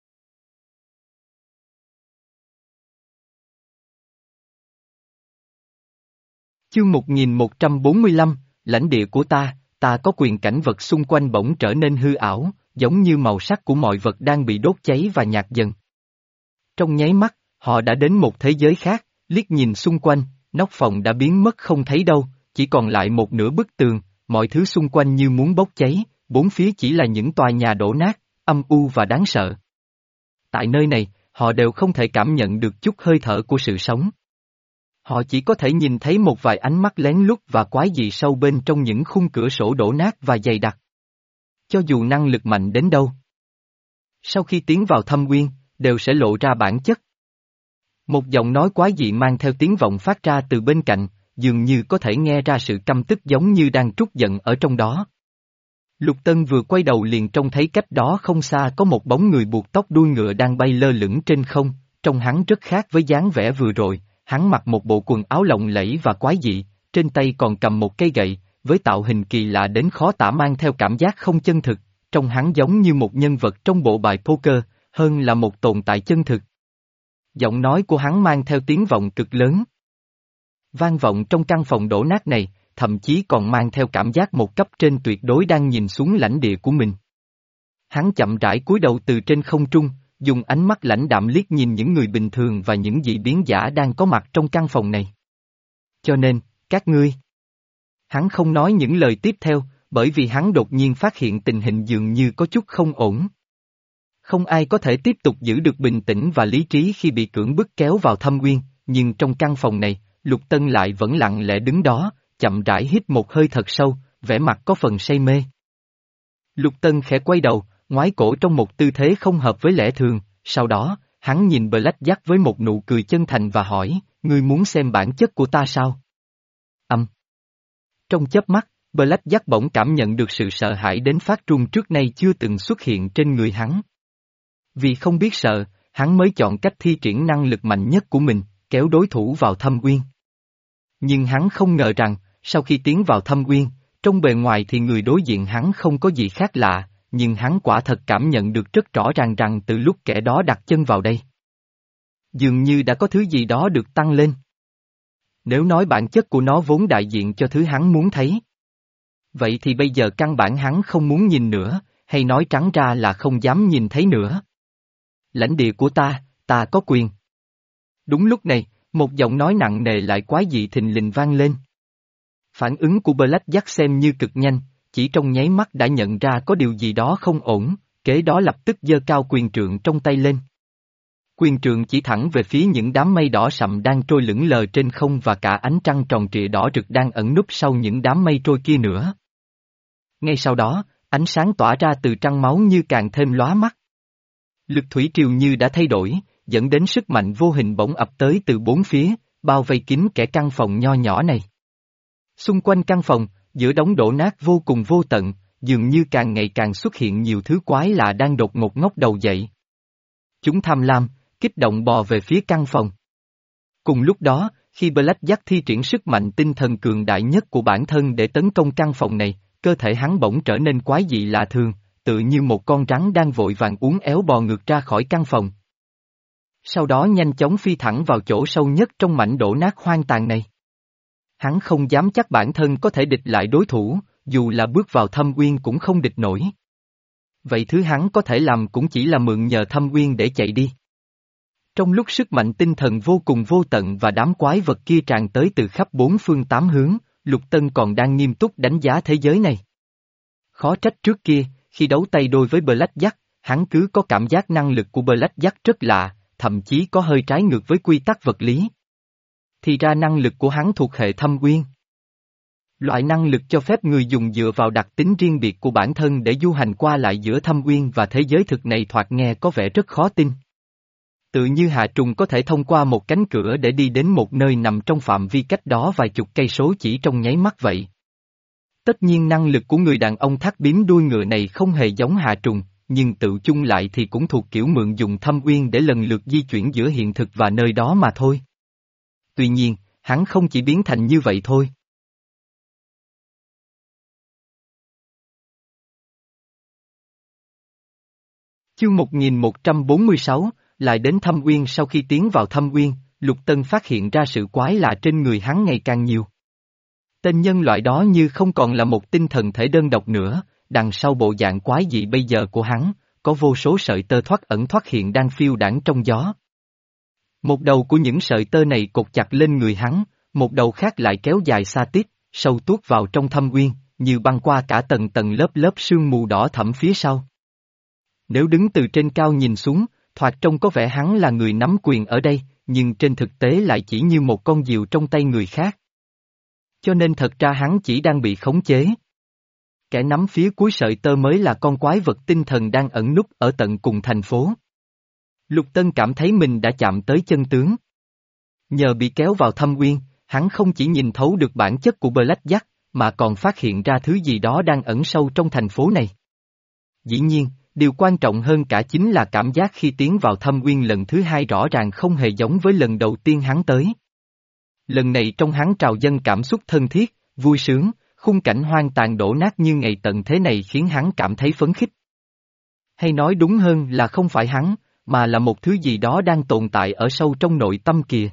S1: Chương một nghìn một trăm bốn mươi lăm, lãnh địa của ta, ta có quyền. Cảnh vật xung quanh bỗng trở nên hư ảo, giống như màu sắc của mọi vật đang bị đốt cháy và nhạt dần. Trong nháy mắt, họ đã đến một thế giới khác, liếc nhìn xung quanh, nóc phòng đã biến mất không thấy đâu, chỉ còn lại một nửa bức tường, mọi thứ xung quanh như muốn bốc cháy, bốn phía chỉ là những tòa nhà đổ nát, âm u và đáng sợ. Tại nơi này, họ đều không thể cảm nhận được chút hơi thở của sự sống. Họ chỉ có thể nhìn thấy một vài ánh mắt lén lút và quái dị sâu bên trong những khung cửa sổ đổ nát và dày đặc. Cho dù năng lực mạnh đến đâu, sau khi tiến vào thâm uyên, đều sẽ lộ ra bản chất. Một giọng nói quái dị mang theo tiếng vọng phát ra từ bên cạnh, dường như có thể nghe ra sự căm tức giống như đang trút giận ở trong đó. Lục Tân vừa quay đầu liền trông thấy cách đó không xa có một bóng người buộc tóc đuôi ngựa đang bay lơ lửng trên không, trông hắn rất khác với dáng vẻ vừa rồi, hắn mặc một bộ quần áo lộng lẫy và quái dị, trên tay còn cầm một cây gậy, với tạo hình kỳ lạ đến khó tả mang theo cảm giác không chân thực, trông hắn giống như một nhân vật trong bộ bài poker, hơn là một tồn tại chân thực. Giọng nói của hắn mang theo tiếng vọng cực lớn. Vang vọng trong căn phòng đổ nát này, thậm chí còn mang theo cảm giác một cấp trên tuyệt đối đang nhìn xuống lãnh địa của mình. Hắn chậm rãi cúi đầu từ trên không trung, dùng ánh mắt lãnh đạm liếc nhìn những người bình thường và những dị biến giả đang có mặt trong căn phòng này. Cho nên, các ngươi. Hắn không nói những lời tiếp theo, bởi vì hắn đột nhiên phát hiện tình hình dường như có chút không ổn. Không ai có thể tiếp tục giữ được bình tĩnh và lý trí khi bị cưỡng bức kéo vào thâm uyên, nhưng trong căn phòng này, Lục Tân lại vẫn lặng lẽ đứng đó, chậm rãi hít một hơi thật sâu, vẻ mặt có phần say mê. Lục Tân khẽ quay đầu, ngoái cổ trong một tư thế không hợp với lẽ thường, sau đó, hắn nhìn Blackjack với một nụ cười chân thành và hỏi, ngươi muốn xem bản chất của ta sao? Âm. Trong chớp mắt, Blackjack bỗng cảm nhận được sự sợ hãi đến phát run trước nay chưa từng xuất hiện trên người hắn. Vì không biết sợ, hắn mới chọn cách thi triển năng lực mạnh nhất của mình, kéo đối thủ vào thâm uyên. Nhưng hắn không ngờ rằng, sau khi tiến vào thâm uyên, trong bề ngoài thì người đối diện hắn không có gì khác lạ, nhưng hắn quả thật cảm nhận được rất rõ ràng rằng từ lúc kẻ đó đặt chân vào đây, dường như đã có thứ gì đó được tăng lên. Nếu nói bản chất của nó vốn đại diện cho thứ hắn muốn thấy, vậy thì bây giờ căn bản hắn không muốn nhìn nữa, hay nói trắng ra là không dám nhìn thấy nữa. Lãnh địa của ta, ta có quyền. Đúng lúc này, một giọng nói nặng nề lại quái dị thình lình vang lên. Phản ứng của Blackjack xem như cực nhanh, chỉ trong nháy mắt đã nhận ra có điều gì đó không ổn, kế đó lập tức giơ cao quyền trượng trong tay lên. Quyền trượng chỉ thẳng về phía những đám mây đỏ sậm đang trôi lững lờ trên không và cả ánh trăng tròn trịa đỏ rực đang ẩn núp sau những đám mây trôi kia nữa. Ngay sau đó, ánh sáng tỏa ra từ trăng máu như càng thêm lóa mắt. Lực thủy triều như đã thay đổi, dẫn đến sức mạnh vô hình bỗng ập tới từ bốn phía, bao vây kín kẻ căn phòng nho nhỏ này. Xung quanh căn phòng, giữa đống đổ nát vô cùng vô tận, dường như càng ngày càng xuất hiện nhiều thứ quái lạ đang đột ngột ngóc đầu dậy. Chúng tham lam, kích động bò về phía căn phòng. Cùng lúc đó, khi Blackjack thi triển sức mạnh tinh thần cường đại nhất của bản thân để tấn công căn phòng này, cơ thể hắn bỗng trở nên quái dị lạ thường, tự như một con rắn đang vội vàng uốn éo bò ngược ra khỏi căn phòng. Sau đó nhanh chóng phi thẳng vào chỗ sâu nhất trong mảnh đổ nát hoang tàn này. Hắn không dám chắc bản thân có thể địch lại đối thủ, dù là bước vào thâm uyên cũng không địch nổi. Vậy thứ hắn có thể làm cũng chỉ là mượn nhờ thâm uyên để chạy đi. Trong lúc sức mạnh tinh thần vô cùng vô tận và đám quái vật kia tràn tới từ khắp bốn phương tám hướng, Lục Tân còn đang nghiêm túc đánh giá thế giới này. Khó trách trước kia, khi đấu tay đôi với Blackjack, hắn cứ có cảm giác năng lực của Blackjack rất lạ, thậm chí có hơi trái ngược với quy tắc vật lý. Thì ra năng lực của hắn thuộc hệ thâm uyên. Loại năng lực cho phép người dùng dựa vào đặc tính riêng biệt của bản thân để du hành qua lại giữa thâm uyên và thế giới thực này thoạt nghe có vẻ rất khó tin. Tự như Hạ Trùng có thể thông qua một cánh cửa để đi đến một nơi nằm trong phạm vi cách đó vài chục cây số chỉ trong nháy mắt vậy. Tất nhiên năng lực của người đàn ông thắt bím đuôi ngựa này không hề giống Hạ Trùng, nhưng tự chung lại thì cũng thuộc kiểu mượn dùng thâm uyên để lần lượt di chuyển giữa hiện thực và nơi đó mà thôi. Tuy nhiên, hắn không chỉ biến thành như vậy thôi. Chương một nghìn một trăm bốn mươi sáu, lại đến thâm uyên. Sau khi tiến vào thâm uyên, Lục Tân phát hiện ra sự quái lạ trên người hắn ngày càng nhiều. Tên nhân loại đó như không còn là một tinh thần thể đơn độc nữa, đằng sau bộ dạng quái dị bây giờ của hắn, có vô số sợi tơ thoát ẩn thoát hiện đang phiêu đãng trong gió. Một đầu của những sợi tơ này cột chặt lên người hắn, một đầu khác lại kéo dài xa tít, sâu tuốt vào trong thâm uyên, như băng qua cả tầng tầng lớp lớp sương mù đỏ thẫm phía sau. Nếu đứng từ trên cao nhìn xuống, thoạt trông có vẻ hắn là người nắm quyền ở đây, nhưng trên thực tế lại chỉ như một con diều trong tay người khác. Cho nên thật ra hắn chỉ đang bị khống chế. Kẻ nắm phía cuối sợi tơ mới là con quái vật tinh thần đang ẩn núp ở tận cùng thành phố. Lục Tân cảm thấy mình đã chạm tới chân tướng. Nhờ bị kéo vào thâm uyên, hắn không chỉ nhìn thấu được bản chất của Blackjack, mà còn phát hiện ra thứ gì đó đang ẩn sâu trong thành phố này. Dĩ nhiên, điều quan trọng hơn cả chính là cảm giác khi tiến vào thâm uyên lần thứ hai rõ ràng không hề giống với lần đầu tiên hắn tới. Lần này trong hắn trào dâng cảm xúc thân thiết, vui sướng, khung cảnh hoang tàn đổ nát như ngày tận thế này khiến hắn cảm thấy phấn khích. Hay nói đúng hơn là không phải hắn, mà là một thứ gì đó đang tồn tại ở sâu trong nội tâm kìa.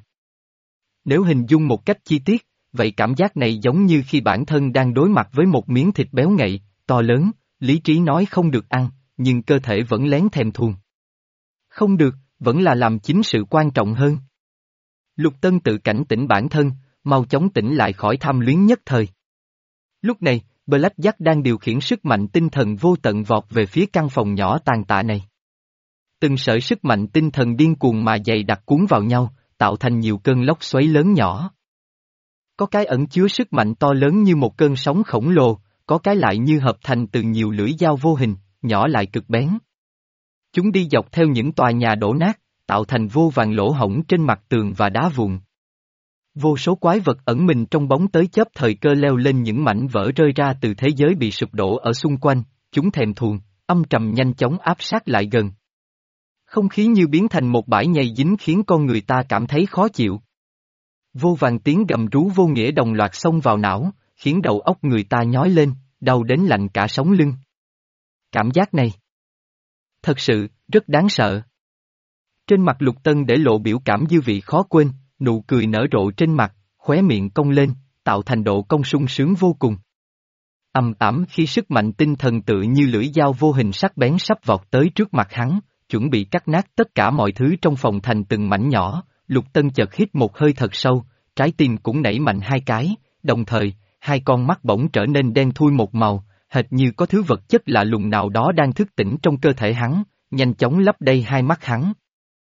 S1: Nếu hình dung một cách chi tiết, vậy cảm giác này giống như khi bản thân đang đối mặt với một miếng thịt béo ngậy, to lớn, lý trí nói không được ăn, nhưng cơ thể vẫn lén thèm thuồng. Không được, vẫn là làm chính sự quan trọng hơn. Lục Tân tự cảnh tỉnh bản thân, mau chóng tỉnh lại khỏi tham luyến nhất thời. Lúc này, Blackjack đang điều khiển sức mạnh tinh thần vô tận vọt về phía căn phòng nhỏ tàn tạ này. Từng sợi sức mạnh tinh thần điên cuồng mà dày đặc cuốn vào nhau, tạo thành nhiều cơn lốc xoáy lớn nhỏ. Có cái ẩn chứa sức mạnh to lớn như một cơn sóng khổng lồ, có cái lại như hợp thành từ nhiều lưỡi dao vô hình, nhỏ lại cực bén. Chúng đi dọc theo những tòa nhà đổ nát, tạo thành vô vàn lỗ hổng trên mặt tường và đá vụn. Vô số quái vật ẩn mình trong bóng tới chớp thời cơ leo lên những mảnh vỡ rơi ra từ thế giới bị sụp đổ ở xung quanh, chúng thèm thuồng, âm trầm nhanh chóng áp sát lại gần. Không khí như biến thành một bãi nhầy dính khiến con người ta cảm thấy khó chịu. Vô vàn tiếng gầm rú vô nghĩa đồng loạt xông vào não, khiến đầu óc người ta nhói lên, đau đến lạnh cả sống lưng. Cảm giác này thật sự, rất đáng sợ. Trên mặt Lục Tân để lộ biểu cảm dư vị khó quên, nụ cười nở rộ trên mặt, khóe miệng cong lên, tạo thành độ cong sung sướng vô cùng. Ầm ầm khi sức mạnh tinh thần tự như lưỡi dao vô hình sắc bén sắp vọt tới trước mặt hắn, chuẩn bị cắt nát tất cả mọi thứ trong phòng thành từng mảnh nhỏ, Lục Tân chợt hít một hơi thật sâu, trái tim cũng nảy mạnh hai cái, đồng thời, hai con mắt bỗng trở nên đen thui một màu, hệt như có thứ vật chất lạ lùng nào đó đang thức tỉnh trong cơ thể hắn, nhanh chóng lấp đầy hai mắt hắn.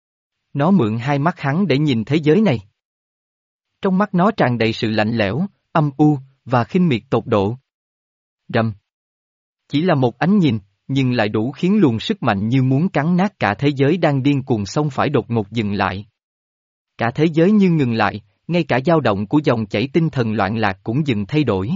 S1: Nó mượn hai mắt hắn để nhìn thế giới này. Trong mắt nó tràn đầy sự lạnh lẽo, âm u, và khinh miệt tột độ. Rầm. Chỉ là một ánh nhìn, nhưng lại đủ khiến luồng sức mạnh như muốn cắn nát cả thế giới đang điên cuồng xông phải đột ngột dừng lại. Cả thế giới như ngừng lại, ngay cả dao động của dòng chảy tinh thần loạn lạc cũng dừng thay đổi.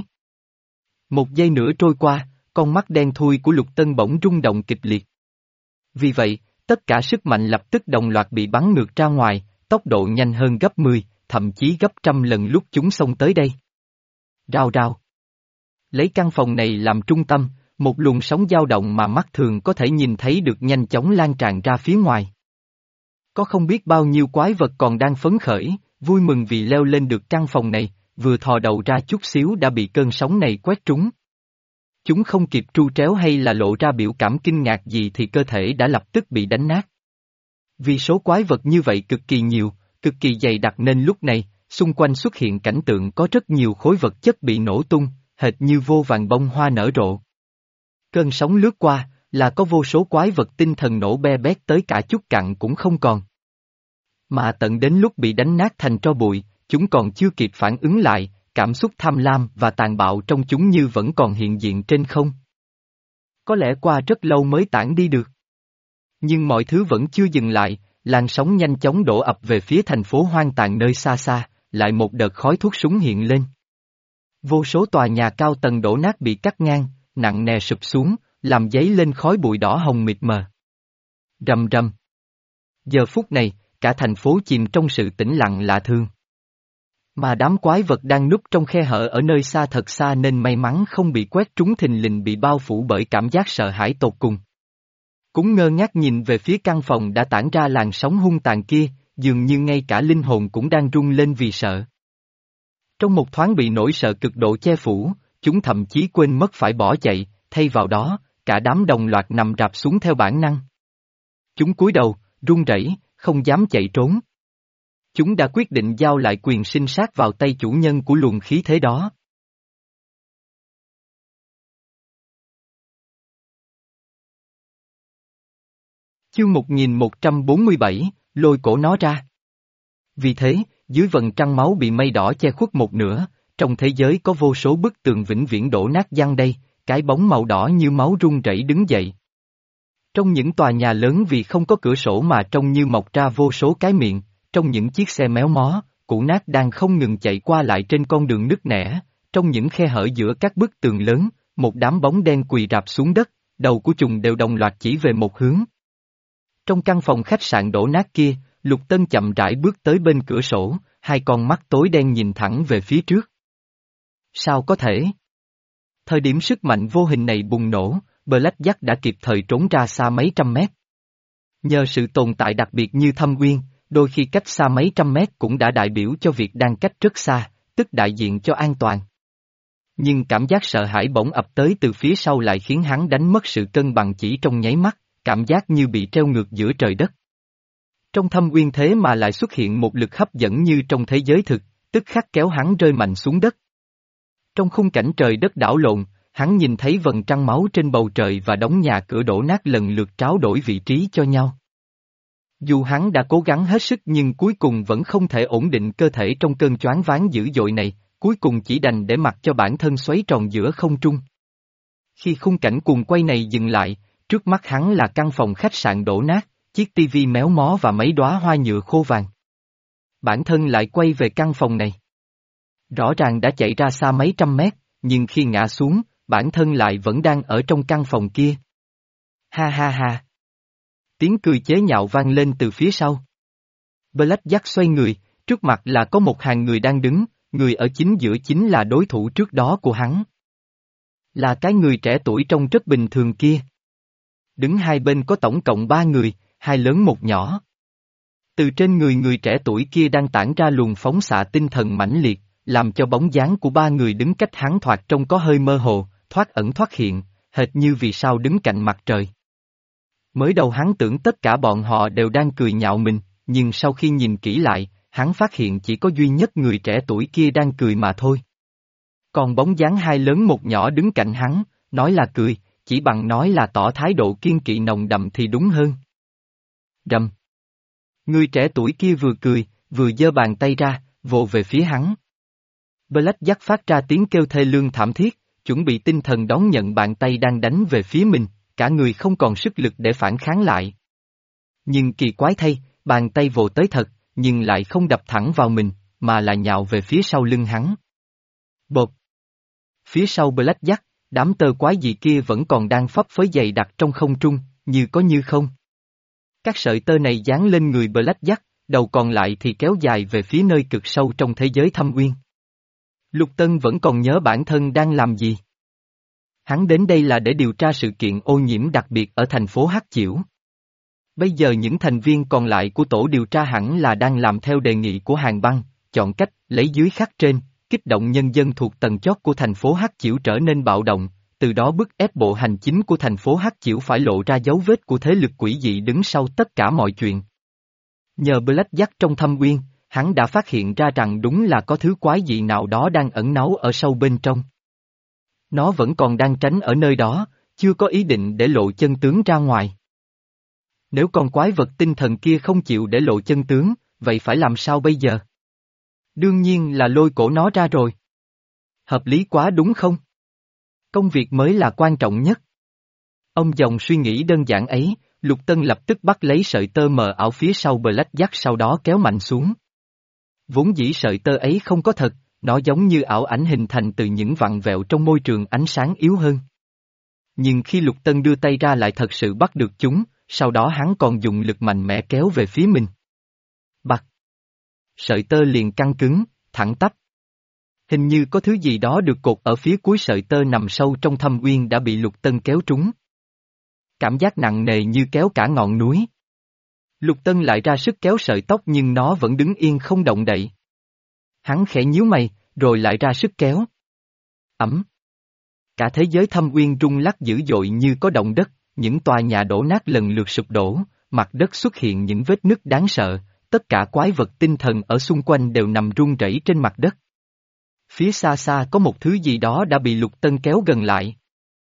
S1: Một giây nữa trôi qua, con mắt đen thui của Lục Tân bỗng rung động kịch liệt. Vì vậy, tất cả sức mạnh lập tức đồng loạt bị bắn ngược ra ngoài, tốc độ nhanh hơn gấp mười, thậm chí gấp trăm lần lúc chúng xông tới đây. Rào rào. Lấy căn phòng này làm trung tâm, một luồng sóng dao động mà mắt thường có thể nhìn thấy được nhanh chóng lan tràn ra phía ngoài. Có không biết bao nhiêu quái vật còn đang phấn khởi, vui mừng vì leo lên được căn phòng này, vừa thò đầu ra chút xíu đã bị cơn sóng này quét trúng. Chúng không kịp tru tréo hay là lộ ra biểu cảm kinh ngạc gì thì cơ thể đã lập tức bị đánh nát. Vì số quái vật như vậy cực kỳ nhiều, cực kỳ dày đặc nên lúc này, xung quanh xuất hiện cảnh tượng có rất nhiều khối vật chất bị nổ tung, hệt như vô vàn bông hoa nở rộ. Cơn sóng lướt qua, là có vô số quái vật tinh thần nổ be bét tới cả chút cặn cũng không còn. Mà tận đến lúc bị đánh nát thành tro bụi, chúng còn chưa kịp phản ứng lại, cảm xúc tham lam và tàn bạo trong chúng như vẫn còn hiện diện trên không. Có lẽ qua rất lâu mới tản đi được. Nhưng mọi thứ vẫn chưa dừng lại, làn sóng nhanh chóng đổ ập về phía thành phố hoang tàn nơi xa xa, lại một đợt khói thuốc súng hiện lên. Vô số tòa nhà cao tầng đổ nát bị cắt ngang, nặng nề sụp xuống, làm dấy lên khói bụi đỏ hồng mịt mờ. Rầm rầm. Giờ phút này, cả thành phố chìm trong sự tĩnh lặng lạ thường. Mà đám quái vật đang núp trong khe hở ở nơi xa thật xa nên may mắn không bị quét trúng thình lình bị bao phủ bởi cảm giác sợ hãi tột cùng. Cũng ngơ ngác nhìn về phía căn phòng đã tản ra làn sóng hung tàn kia, dường như ngay cả linh hồn cũng đang rung lên vì sợ. Trong một thoáng bị nỗi sợ cực độ che phủ, chúng thậm chí quên mất phải bỏ chạy, thay vào đó, cả đám đồng loạt nằm rạp xuống theo bản năng. Chúng cúi đầu, run rẩy, không dám chạy trốn. Chúng đã quyết định giao lại quyền sinh sát vào tay chủ nhân của luồng khí thế đó. Chương một nghìn một trăm bốn mươi bảy, lôi cổ nó ra. Vì thế, dưới vầng trăng máu bị mây đỏ che khuất một nửa, trong thế giới có vô số bức tường vĩnh viễn đổ nát giăng đây, cái bóng màu đỏ như máu run rẩy đứng dậy. Trong những tòa nhà lớn vì không có cửa sổ mà trông như mọc ra vô số cái miệng, trong những chiếc xe méo mó, cũ nát đang không ngừng chạy qua lại trên con đường nứt nẻ, trong những khe hở giữa các bức tường lớn, một đám bóng đen quỳ rạp xuống đất, đầu của chúng đều đồng loạt chỉ về một hướng. Trong căn phòng khách sạn đổ nát kia, Lục Tân chậm rãi bước tới bên cửa sổ, hai con mắt tối đen nhìn thẳng về phía trước. Sao có thể? Thời điểm sức mạnh vô hình này bùng nổ, Blackjack đã kịp thời trốn ra xa mấy trăm mét. Nhờ sự tồn tại đặc biệt như thâm uyên, đôi khi cách xa mấy trăm mét cũng đã đại biểu cho việc đang cách rất xa, tức đại diện cho an toàn. Nhưng cảm giác sợ hãi bỗng ập tới từ phía sau lại khiến hắn đánh mất sự cân bằng chỉ trong nháy mắt, cảm giác như bị treo ngược giữa trời đất. Trong thâm uyên thế mà lại xuất hiện một lực hấp dẫn như trong thế giới thực, tức khắc kéo hắn rơi mạnh xuống đất. Trong khung cảnh trời đất đảo lộn, hắn nhìn thấy vầng trăng máu trên bầu trời và đống nhà cửa đổ nát lần lượt tráo đổi vị trí cho nhau. Dù hắn đã cố gắng hết sức nhưng cuối cùng vẫn không thể ổn định cơ thể trong cơn choáng váng dữ dội này, cuối cùng chỉ đành để mặc cho bản thân xoáy tròn giữa không trung. Khi khung cảnh cuồng quay này dừng lại, trước mắt hắn là căn phòng khách sạn đổ nát, chiếc tivi méo mó và mấy đóa hoa nhựa khô vàng. Bản thân lại quay về căn phòng này. Rõ ràng đã chạy ra xa mấy trăm mét, nhưng khi ngã xuống, bản thân lại vẫn đang ở trong căn phòng kia. Ha ha ha. Tiếng cười chế nhạo vang lên từ phía sau. Blackjack xoay người, trước mặt là có một hàng người đang đứng, người ở chính giữa chính là đối thủ trước đó của hắn. Là cái người trẻ tuổi trông rất bình thường kia. Đứng hai bên có tổng cộng ba người, hai lớn một nhỏ. Từ trên người người trẻ tuổi kia đang tản ra luồng phóng xạ tinh thần mãnh liệt, làm cho bóng dáng của ba người đứng cách hắn thoạt trông có hơi mơ hồ, thoát ẩn thoát hiện, hệt như vì sao đứng cạnh mặt trời. Mới đầu hắn tưởng tất cả bọn họ đều đang cười nhạo mình, nhưng sau khi nhìn kỹ lại, hắn phát hiện chỉ có duy nhất người trẻ tuổi kia đang cười mà thôi. Còn bóng dáng hai lớn một nhỏ đứng cạnh hắn, nói là cười, chỉ bằng nói là tỏ thái độ kiên kỵ nồng đậm thì đúng hơn. Rầm. Người trẻ tuổi kia vừa cười, vừa giơ bàn tay ra, vồ về phía hắn. Blackjack phát ra tiếng kêu thê lương thảm thiết, chuẩn bị tinh thần đón nhận bàn tay đang đánh về phía mình, cả người không còn sức lực để phản kháng lại. Nhưng kỳ quái thay, bàn tay vồ tới thật, nhưng lại không đập thẳng vào mình, mà là nhào về phía sau lưng hắn. Bột. Phía sau Blackjack, đám tơ quái dị kia vẫn còn đang phấp phới dày đặc trong không trung, như có như không. Các sợi tơ này dán lên người Blackjack, đầu còn lại thì kéo dài về phía nơi cực sâu trong thế giới thâm uyên. Lục Tân vẫn còn nhớ bản thân đang làm gì. Hắn đến đây là để điều tra sự kiện ô nhiễm đặc biệt ở thành phố Hắc Chiểu. Bây giờ những thành viên còn lại của tổ điều tra hẳn là đang làm theo đề nghị của Hàn Băng, chọn cách lấy dưới khắc trên, kích động nhân dân thuộc tầng chót của thành phố Hắc Chiểu trở nên bạo động, từ đó bức ép bộ hành chính của thành phố Hắc Chiểu phải lộ ra dấu vết của thế lực quỷ dị đứng sau tất cả mọi chuyện. Nhờ Blackjack trong thâm uyên, hắn đã phát hiện ra rằng đúng là có thứ quái dị nào đó đang ẩn náu ở sâu bên trong. Nó vẫn còn đang tránh ở nơi đó, chưa có ý định để lộ chân tướng ra ngoài. Nếu con quái vật tinh thần kia không chịu để lộ chân tướng, vậy phải làm sao bây giờ? Đương nhiên là lôi cổ nó ra rồi. Hợp lý quá đúng không? Công việc mới là quan trọng nhất. Ông dòng suy nghĩ đơn giản ấy, Lục Tân lập tức bắt lấy sợi tơ mờ ảo phía sau Blackjack sau đó kéo mạnh xuống. Vốn dĩ sợi tơ ấy không có thật, nó giống như ảo ảnh hình thành từ những vặn vẹo trong môi trường ánh sáng yếu hơn. Nhưng khi Lục Tân đưa tay ra lại thật sự bắt được chúng, sau đó hắn còn dùng lực mạnh mẽ kéo về phía mình. Bặt! Sợi tơ liền căng cứng, thẳng tắp. Hình như có thứ gì đó được cột ở phía cuối sợi tơ nằm sâu trong thâm uyên đã bị Lục Tân kéo trúng. Cảm giác nặng nề như kéo cả ngọn núi. Lục Tân lại ra sức kéo sợi tóc nhưng nó vẫn đứng yên không động đậy. Hắn khẽ nhíu mày, rồi lại ra sức kéo. Ẩm. Cả thế giới thâm uyên rung lắc dữ dội như có động đất, những tòa nhà đổ nát lần lượt sụp đổ, mặt đất xuất hiện những vết nứt đáng sợ, tất cả quái vật tinh thần ở xung quanh đều nằm run rẩy trên mặt đất. Phía xa xa có một thứ gì đó đã bị Lục Tân kéo gần lại.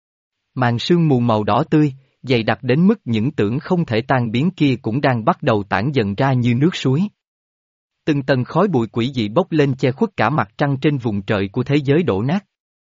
S1: Màn sương mù màu đỏ tươi, dày đặc đến mức những tưởng không thể tan biến kia cũng đang bắt đầu tản dần ra như nước suối. Từng tầng khói bụi quỷ dị bốc lên che khuất cả mặt trăng trên vùng trời của thế giới đổ nát.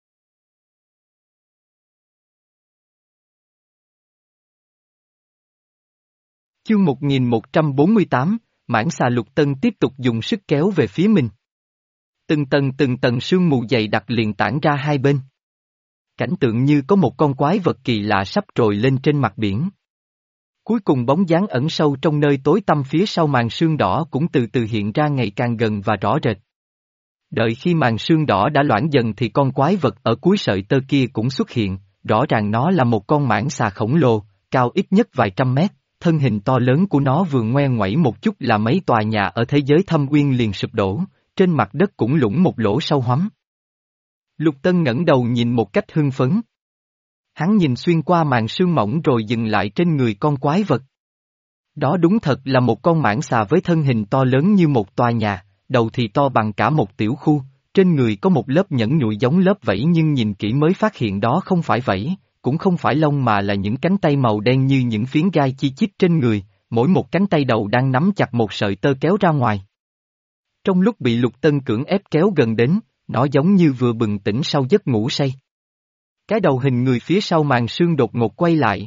S1: Chương một nghìn một trăm bốn mươi tám, mãng xà Lục Tân tiếp tục dùng sức kéo về phía mình. Từng tầng từng tầng sương mù dày đặc liền tản ra hai bên. Cảnh tượng như có một con quái vật kỳ lạ sắp trồi lên trên mặt biển. Cuối cùng bóng dáng ẩn sâu trong nơi tối tăm phía sau màn sương đỏ cũng từ từ hiện ra ngày càng gần và rõ rệt. Đợi khi màn sương đỏ đã loãng dần thì con quái vật ở cuối sợi tơ kia cũng xuất hiện, rõ ràng nó là một con mãng xà khổng lồ, cao ít nhất vài trăm mét, thân hình to lớn của nó vừa ngoe ngoẩy một chút là mấy tòa nhà ở thế giới thâm uyên liền sụp đổ, trên mặt đất cũng lủng một lỗ sâu hoắm. Lục Tân ngẩng đầu nhìn một cách hưng phấn. Hắn nhìn xuyên qua màn sương mỏng rồi dừng lại trên người con quái vật. Đó đúng thật là một con mãng xà với thân hình to lớn như một tòa nhà, đầu thì to bằng cả một tiểu khu, trên người có một lớp nhẫn nhụi giống lớp vảy nhưng nhìn kỹ mới phát hiện đó không phải vảy, cũng không phải lông mà là những cánh tay màu đen như những phiến gai chi chít trên người, mỗi một cánh tay đầu đang nắm chặt một sợi tơ kéo ra ngoài. Trong lúc bị Lục Tân cưỡng ép kéo gần đến, nó giống như vừa bừng tỉnh sau giấc ngủ say. Cái đầu hình người phía sau màn sương đột ngột quay lại.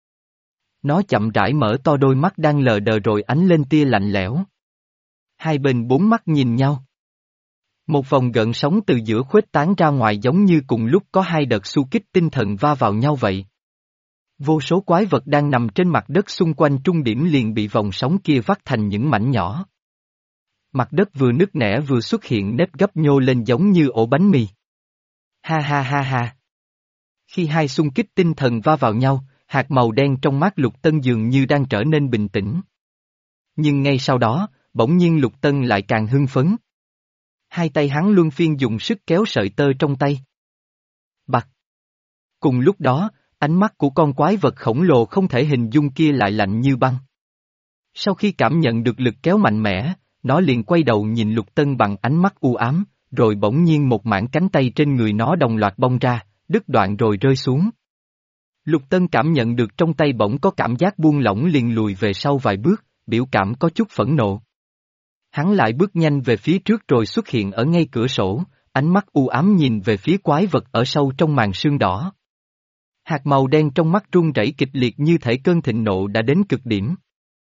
S1: Nó chậm rãi mở to đôi mắt đang lờ đờ rồi ánh lên tia lạnh lẽo. Hai bên bốn mắt nhìn nhau. Một vòng gợn sóng từ giữa khuếch tán ra ngoài giống như cùng lúc có hai đợt xu kích tinh thần va vào nhau vậy. Vô số quái vật đang nằm trên mặt đất xung quanh trung điểm liền bị vòng sóng kia vắt thành những mảnh nhỏ. Mặt đất vừa nứt nẻ vừa xuất hiện nếp gấp nhô lên giống như ổ bánh mì. Ha ha ha ha. Khi hai xung kích tinh thần va vào nhau, hạt màu đen trong mắt Lục Tân dường như đang trở nên bình tĩnh. Nhưng ngay sau đó, bỗng nhiên Lục Tân lại càng hưng phấn. Hai tay hắn luân phiên dùng sức kéo sợi tơ trong tay. Bặt. Cùng lúc đó, ánh mắt của con quái vật khổng lồ không thể hình dung kia lại lạnh như băng. Sau khi cảm nhận được lực kéo mạnh mẽ, nó liền quay đầu nhìn Lục Tân bằng ánh mắt u ám, rồi bỗng nhiên một mảng cánh tay trên người nó đồng loạt bong ra, đứt đoạn rồi rơi xuống. Lục Tân cảm nhận được trong tay bỗng có cảm giác buông lỏng liền lùi về sau vài bước, biểu cảm có chút phẫn nộ. Hắn lại bước nhanh về phía trước rồi xuất hiện ở ngay cửa sổ, ánh mắt u ám nhìn về phía quái vật ở sâu trong màn sương đỏ. Hạt màu đen trong mắt run rẩy kịch liệt như thể cơn thịnh nộ đã đến cực điểm.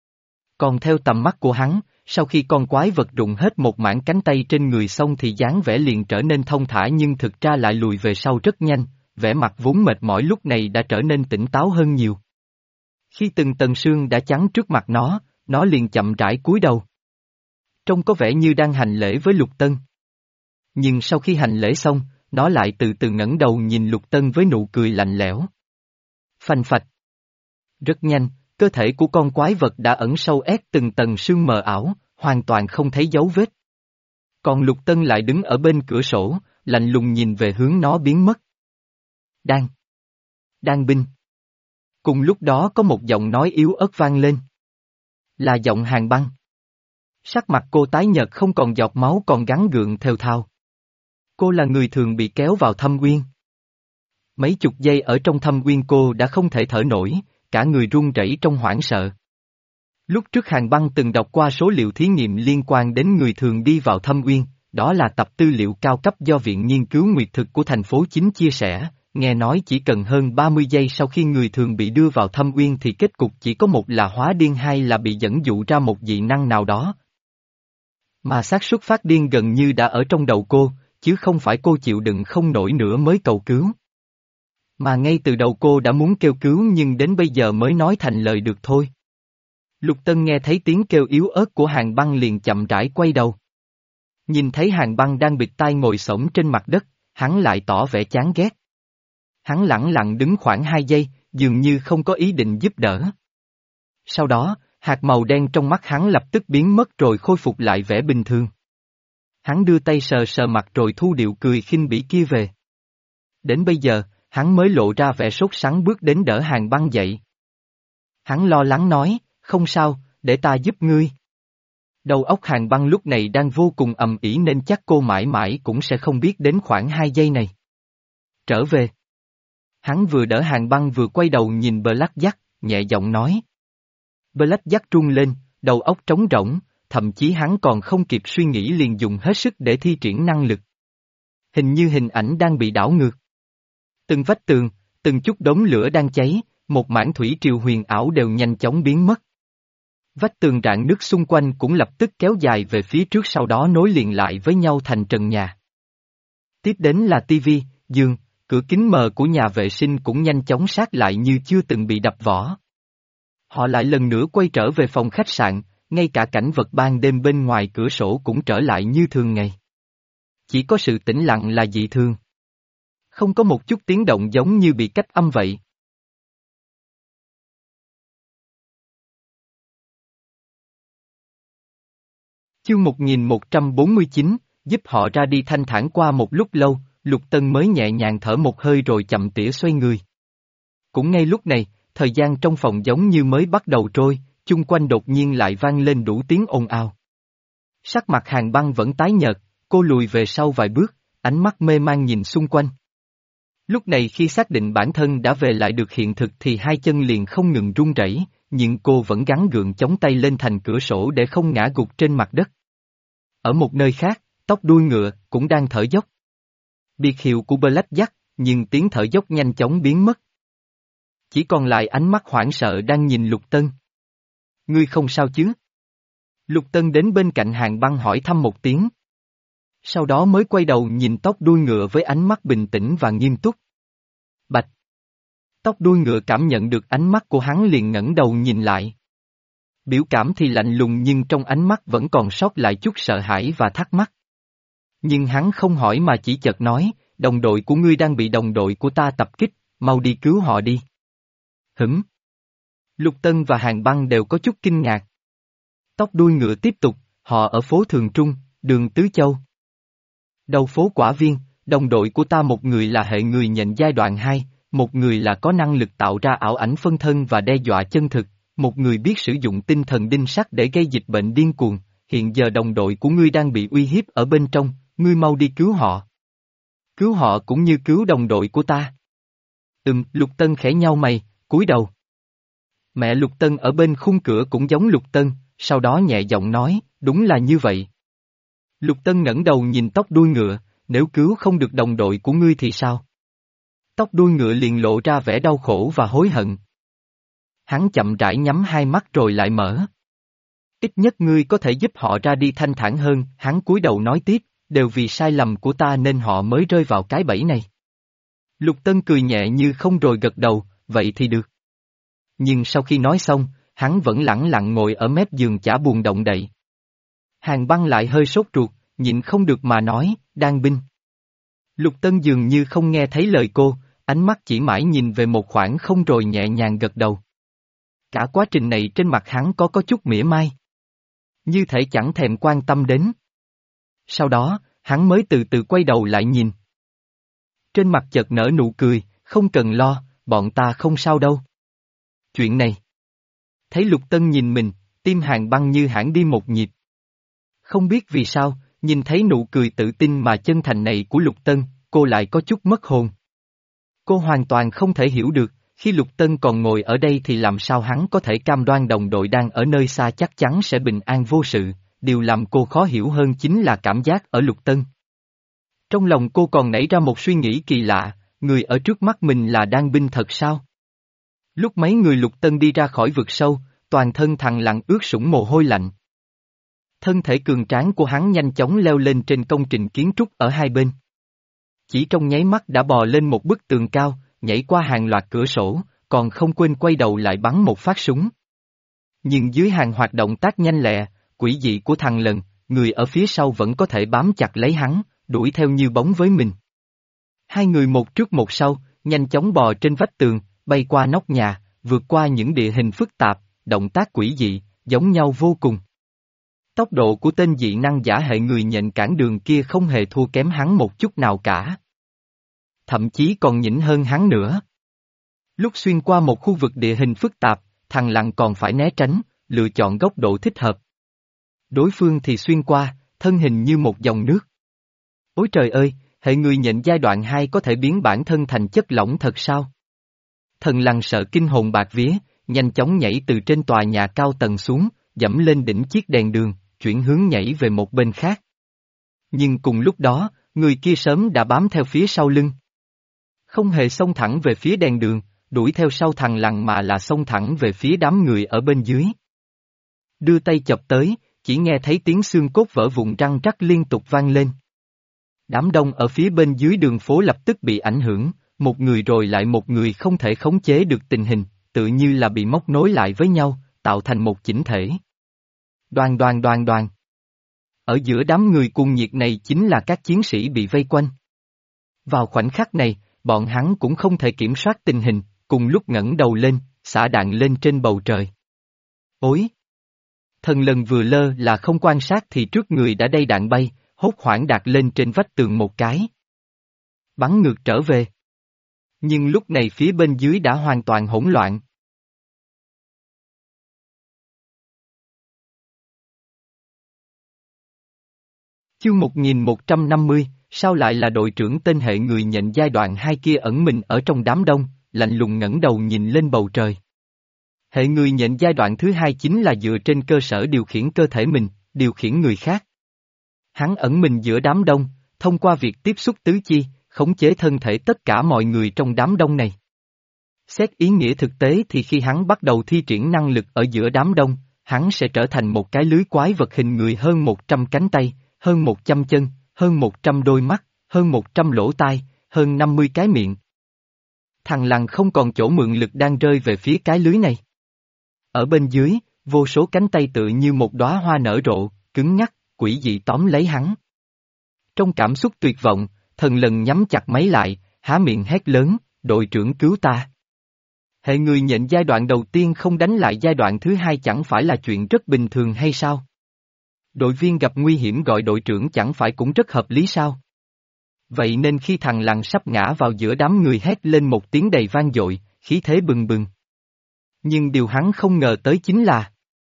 S1: Còn theo tầm mắt của hắn, sau khi con quái vật rụng hết một mảng cánh tay trên người xong thì dáng vẻ liền trở nên thông thả nhưng thực ra lại lùi về sau rất nhanh, vẻ mặt vốn mệt mỏi lúc này đã trở nên tỉnh táo hơn nhiều. Khi từng tầng sương đã chắn trước mặt nó, nó liền chậm rãi cúi đầu. trông có vẻ như đang hành lễ với Lục Tân. Nhưng sau khi hành lễ xong, nó lại từ từ ngẩng đầu nhìn Lục Tân với nụ cười lạnh lẽo. Phanh phạch. Rất nhanh, cơ thể của con quái vật đã ẩn sâu ép từng tầng sương mờ ảo, hoàn toàn không thấy dấu vết. Còn Lục Tân lại đứng ở bên cửa sổ, lạnh lùng nhìn về hướng nó biến mất. Đan. Đan binh. Cùng lúc đó có một giọng nói yếu ớt vang lên. Là giọng Hàn Băng. Sắc mặt cô tái nhợt không còn giọt máu còn gắn gượng thều thào. Cô là người thường bị kéo vào thâm uyên. Mấy chục giây ở trong thâm uyên cô đã không thể thở nổi, cả người run rẩy trong hoảng sợ. Lúc trước Hàn Băng từng đọc qua số liệu thí nghiệm liên quan đến người thường đi vào thâm uyên, đó là tập tư liệu cao cấp do Viện Nghiên cứu Nguyệt thực của thành phố Chính chia sẻ, nghe nói chỉ cần hơn ba mươi giây sau khi người thường bị đưa vào thâm uyên thì kết cục chỉ có một là hóa điên hay là bị dẫn dụ ra một dị năng nào đó. Mà xác suất phát điên gần như đã ở trong đầu cô, chứ không phải cô chịu đựng không nổi nữa mới cầu cứu. Mà ngay từ đầu cô đã muốn kêu cứu nhưng đến bây giờ mới nói thành lời được thôi. Lục Tân nghe thấy tiếng kêu yếu ớt của Hàn Băng liền chậm rãi quay đầu. Nhìn thấy Hàn Băng đang bịt tai ngồi xổm trên mặt đất, hắn lại tỏ vẻ chán ghét. Hắn lẳng lặng đứng khoảng hai giây, dường như không có ý định giúp đỡ. Sau đó, hạt màu đen trong mắt hắn lập tức biến mất rồi khôi phục lại vẻ bình thường. Hắn đưa tay sờ sờ mặt rồi thu điệu cười khinh bỉ kia về. Đến bây giờ, hắn mới lộ ra vẻ sốt sắng bước đến đỡ Hàn Băng dậy. Hắn lo lắng nói, không sao, để ta giúp ngươi. Đầu óc Hàn Băng lúc này đang vô cùng ầm ĩ nên chắc cô mãi mãi cũng sẽ không biết đến khoảng hai giây này. Trở về. Hắn vừa đỡ Hàn Băng vừa quay đầu nhìn Black Jack, nhẹ giọng nói. Black Jack run lên, đầu óc trống rỗng, thậm chí hắn còn không kịp suy nghĩ liền dùng hết sức để thi triển năng lực. Hình như hình ảnh đang bị đảo ngược. Từng vách tường, từng chút đống lửa đang cháy, một mảng thủy triều huyền ảo đều nhanh chóng biến mất. Vách tường rạn nứt xung quanh cũng lập tức kéo dài về phía trước sau đó nối liền lại với nhau thành trần nhà. Tiếp đến là tivi, giường, cửa kính mờ của nhà vệ sinh cũng nhanh chóng sát lại như chưa từng bị đập vỡ. Họ lại lần nữa quay trở về phòng khách sạn, ngay cả cảnh vật ban đêm bên ngoài cửa sổ cũng trở lại như thường ngày. Chỉ có sự tĩnh lặng là dị thường. Không có một chút tiếng động giống như bị cách âm vậy. Chương một nghìn một trăm bốn mươi chín, giúp họ ra đi thanh thản. Qua một lúc lâu, Lục Tân mới nhẹ nhàng thở một hơi rồi chậm tỉa xoay người. Cũng ngay lúc này, thời gian trong phòng giống như mới bắt đầu trôi, chung quanh đột nhiên lại vang lên đủ tiếng ồn ào. Sắc mặt Hàn Băng vẫn tái nhợt, cô lùi về sau vài bước, ánh mắt mê man nhìn xung quanh. Lúc này khi xác định bản thân đã về lại được hiện thực thì hai chân liền không ngừng run rẩy, nhưng cô vẫn gắng gượng chống tay lên thành cửa sổ để không ngã gục trên mặt đất. Ở một nơi khác, tóc đuôi ngựa cũng đang thở dốc. Biệt hiệu của Black Jack, nhưng tiếng thở dốc nhanh chóng biến mất. Chỉ còn lại ánh mắt hoảng sợ đang nhìn Lục Tân. Ngươi không sao chứ? Lục Tân đến bên cạnh Hàn Băng hỏi thăm một tiếng. Sau đó mới quay đầu nhìn tóc đuôi ngựa với ánh mắt bình tĩnh và nghiêm túc. Bạch! Tóc đuôi ngựa cảm nhận được ánh mắt của hắn liền ngẩng đầu nhìn lại. Biểu cảm thì lạnh lùng nhưng trong ánh mắt vẫn còn sót lại chút sợ hãi và thắc mắc. Nhưng hắn không hỏi mà chỉ chợt nói, đồng đội của ngươi đang bị đồng đội của ta tập kích, mau đi cứu họ đi. Hửm? Lục Tân và Hàn Băng đều có chút kinh ngạc. Tóc đuôi ngựa tiếp tục, họ ở phố Thường Trung, đường Tứ Châu. Đầu phố Quả Viên, đồng đội của ta một người là hệ người nhận giai đoạn hai, một người là có năng lực tạo ra ảo ảnh phân thân và đe dọa chân thực, một người biết sử dụng tinh thần đinh sắt để gây dịch bệnh điên cuồng, hiện giờ đồng đội của ngươi đang bị uy hiếp ở bên trong, ngươi mau đi cứu họ. Cứu họ cũng như cứu đồng đội của ta. Ừm, Lục Tân khẽ nhau mày, cúi đầu. Mẹ Lục Tân ở bên khung cửa cũng giống Lục Tân, sau đó nhẹ giọng nói, đúng là như vậy. Lục Tân ngẩng đầu nhìn tóc đuôi ngựa, nếu cứu không được đồng đội của ngươi thì sao? Tóc đuôi ngựa liền lộ ra vẻ đau khổ và hối hận. Hắn chậm rãi nhắm hai mắt rồi lại mở. Ít nhất ngươi có thể giúp họ ra đi thanh thản hơn, hắn cúi đầu nói tiếp, đều vì sai lầm của ta nên họ mới rơi vào cái bẫy này. Lục Tân cười nhẹ như không rồi gật đầu, vậy thì được. Nhưng sau khi nói xong, hắn vẫn lẳng lặng ngồi ở mép giường chả buồn động đậy. Hàng băng lại hơi sốt ruột, nhịn không được mà nói, đan binh. Lục Tân dường như không nghe thấy lời cô, ánh mắt chỉ mãi nhìn về một khoảng không rồi nhẹ nhàng gật đầu. Cả quá trình này trên mặt hắn có có chút mỉa mai. Như thể chẳng thèm quan tâm đến. Sau đó, hắn mới từ từ quay đầu lại nhìn. Trên mặt chợt nở nụ cười, không cần lo, bọn ta không sao đâu. Chuyện này. Thấy Lục Tân nhìn mình, tim Hàng băng như hãn đi một nhịp. Không biết vì sao, nhìn thấy nụ cười tự tin mà chân thành này của Lục Tân, cô lại có chút mất hồn. Cô hoàn toàn không thể hiểu được, khi Lục Tân còn ngồi ở đây thì làm sao hắn có thể cam đoan đồng đội đang ở nơi xa chắc chắn sẽ bình an vô sự, điều làm cô khó hiểu hơn chính là cảm giác ở Lục Tân. Trong lòng cô còn nảy ra một suy nghĩ kỳ lạ, người ở trước mắt mình là đan binh thật sao? Lúc mấy người Lục Tân đi ra khỏi vực sâu, toàn thân thằng lặng ướt sũng mồ hôi lạnh. Thân thể cường tráng của hắn nhanh chóng leo lên trên công trình kiến trúc ở hai bên. Chỉ trong nháy mắt đã bò lên một bức tường cao, nhảy qua hàng loạt cửa sổ, còn không quên quay đầu lại bắn một phát súng. Nhưng dưới hàng hoạt động tác nhanh lẹ, quỷ dị của thằng lần, người ở phía sau vẫn có thể bám chặt lấy hắn, đuổi theo như bóng với mình. Hai người một trước một sau, nhanh chóng bò trên vách tường, bay qua nóc nhà, vượt qua những địa hình phức tạp, động tác quỷ dị, giống nhau vô cùng. Tốc độ của tên dị năng giả hệ người nhện cản đường kia không hề thua kém hắn một chút nào cả. Thậm chí còn nhỉnh hơn hắn nữa. Lúc xuyên qua một khu vực địa hình phức tạp, thằng lặng còn phải né tránh, lựa chọn góc độ thích hợp. Đối phương thì xuyên qua, thân hình như một dòng nước. Ôi trời ơi, hệ người nhện giai đoạn hai có thể biến bản thân thành chất lỏng thật sao? Thần lằn sợ kinh hồn bạc vía, nhanh chóng nhảy từ trên tòa nhà cao tầng xuống, dẫm lên đỉnh chiếc đèn đường, chuyển hướng nhảy về một bên khác. Nhưng cùng lúc đó, người kia sớm đã bám theo phía sau lưng. Không hề xông thẳng về phía đèn đường, đuổi theo sau thằng lằn mà là xông thẳng về phía đám người ở bên dưới. Đưa tay chập tới, chỉ nghe thấy tiếng xương cốt vỡ vụn răng rắc liên tục vang lên. Đám đông ở phía bên dưới đường phố lập tức bị ảnh hưởng, một người rồi lại một người không thể khống chế được tình hình, tự như là bị móc nối lại với nhau, tạo thành một chỉnh thể. Đoàn đoàn đoàn đoàn. Ở giữa đám người cuồng nhiệt này chính là các chiến sĩ bị vây quanh. Vào khoảnh khắc này, bọn hắn cũng không thể kiểm soát tình hình, cùng lúc ngẩng đầu lên, xả đạn lên trên bầu trời. Ối! Thần lần vừa lơ là không quan sát thì trước người đã đầy đạn bay, hốt hoảng đạp lên trên vách tường một cái. Bắn ngược trở về. Nhưng lúc này phía bên dưới đã hoàn toàn hỗn loạn. Chương một nghìn một trăm năm mươi, sao lại là đội trưởng tên hệ người nhện giai đoạn hai kia ẩn mình ở trong đám đông, lạnh lùng ngẩng đầu nhìn lên bầu trời. Hệ người nhện giai đoạn thứ hai chính là dựa trên cơ sở điều khiển cơ thể mình, điều khiển người khác. Hắn ẩn mình giữa đám đông, thông qua việc tiếp xúc tứ chi, khống chế thân thể tất cả mọi người trong đám đông này. Xét ý nghĩa thực tế thì khi hắn bắt đầu thi triển năng lực ở giữa đám đông, hắn sẽ trở thành một cái lưới quái vật hình người hơn một trăm cánh tay, hơn một trăm chân, hơn một trăm đôi mắt, hơn một trăm lỗ tai, hơn năm mươi cái miệng. Thằng lằn không còn chỗ mượn lực đang rơi về phía cái lưới này. Ở bên dưới, vô số cánh tay tựa như một đóa hoa nở rộ, cứng nhắc, quỷ dị tóm lấy hắn. Trong cảm xúc tuyệt vọng, thần lần nhắm chặt máy lại, há miệng hét lớn, đội trưởng cứu ta. Hệ người nhện giai đoạn đầu tiên không đánh lại giai đoạn thứ hai chẳng phải là chuyện rất bình thường hay sao? Đội viên gặp nguy hiểm gọi đội trưởng chẳng phải cũng rất hợp lý sao? Vậy nên khi thằng lằn sắp ngã vào giữa đám người hét lên một tiếng đầy vang dội, khí thế bừng bừng. Nhưng điều hắn không ngờ tới chính là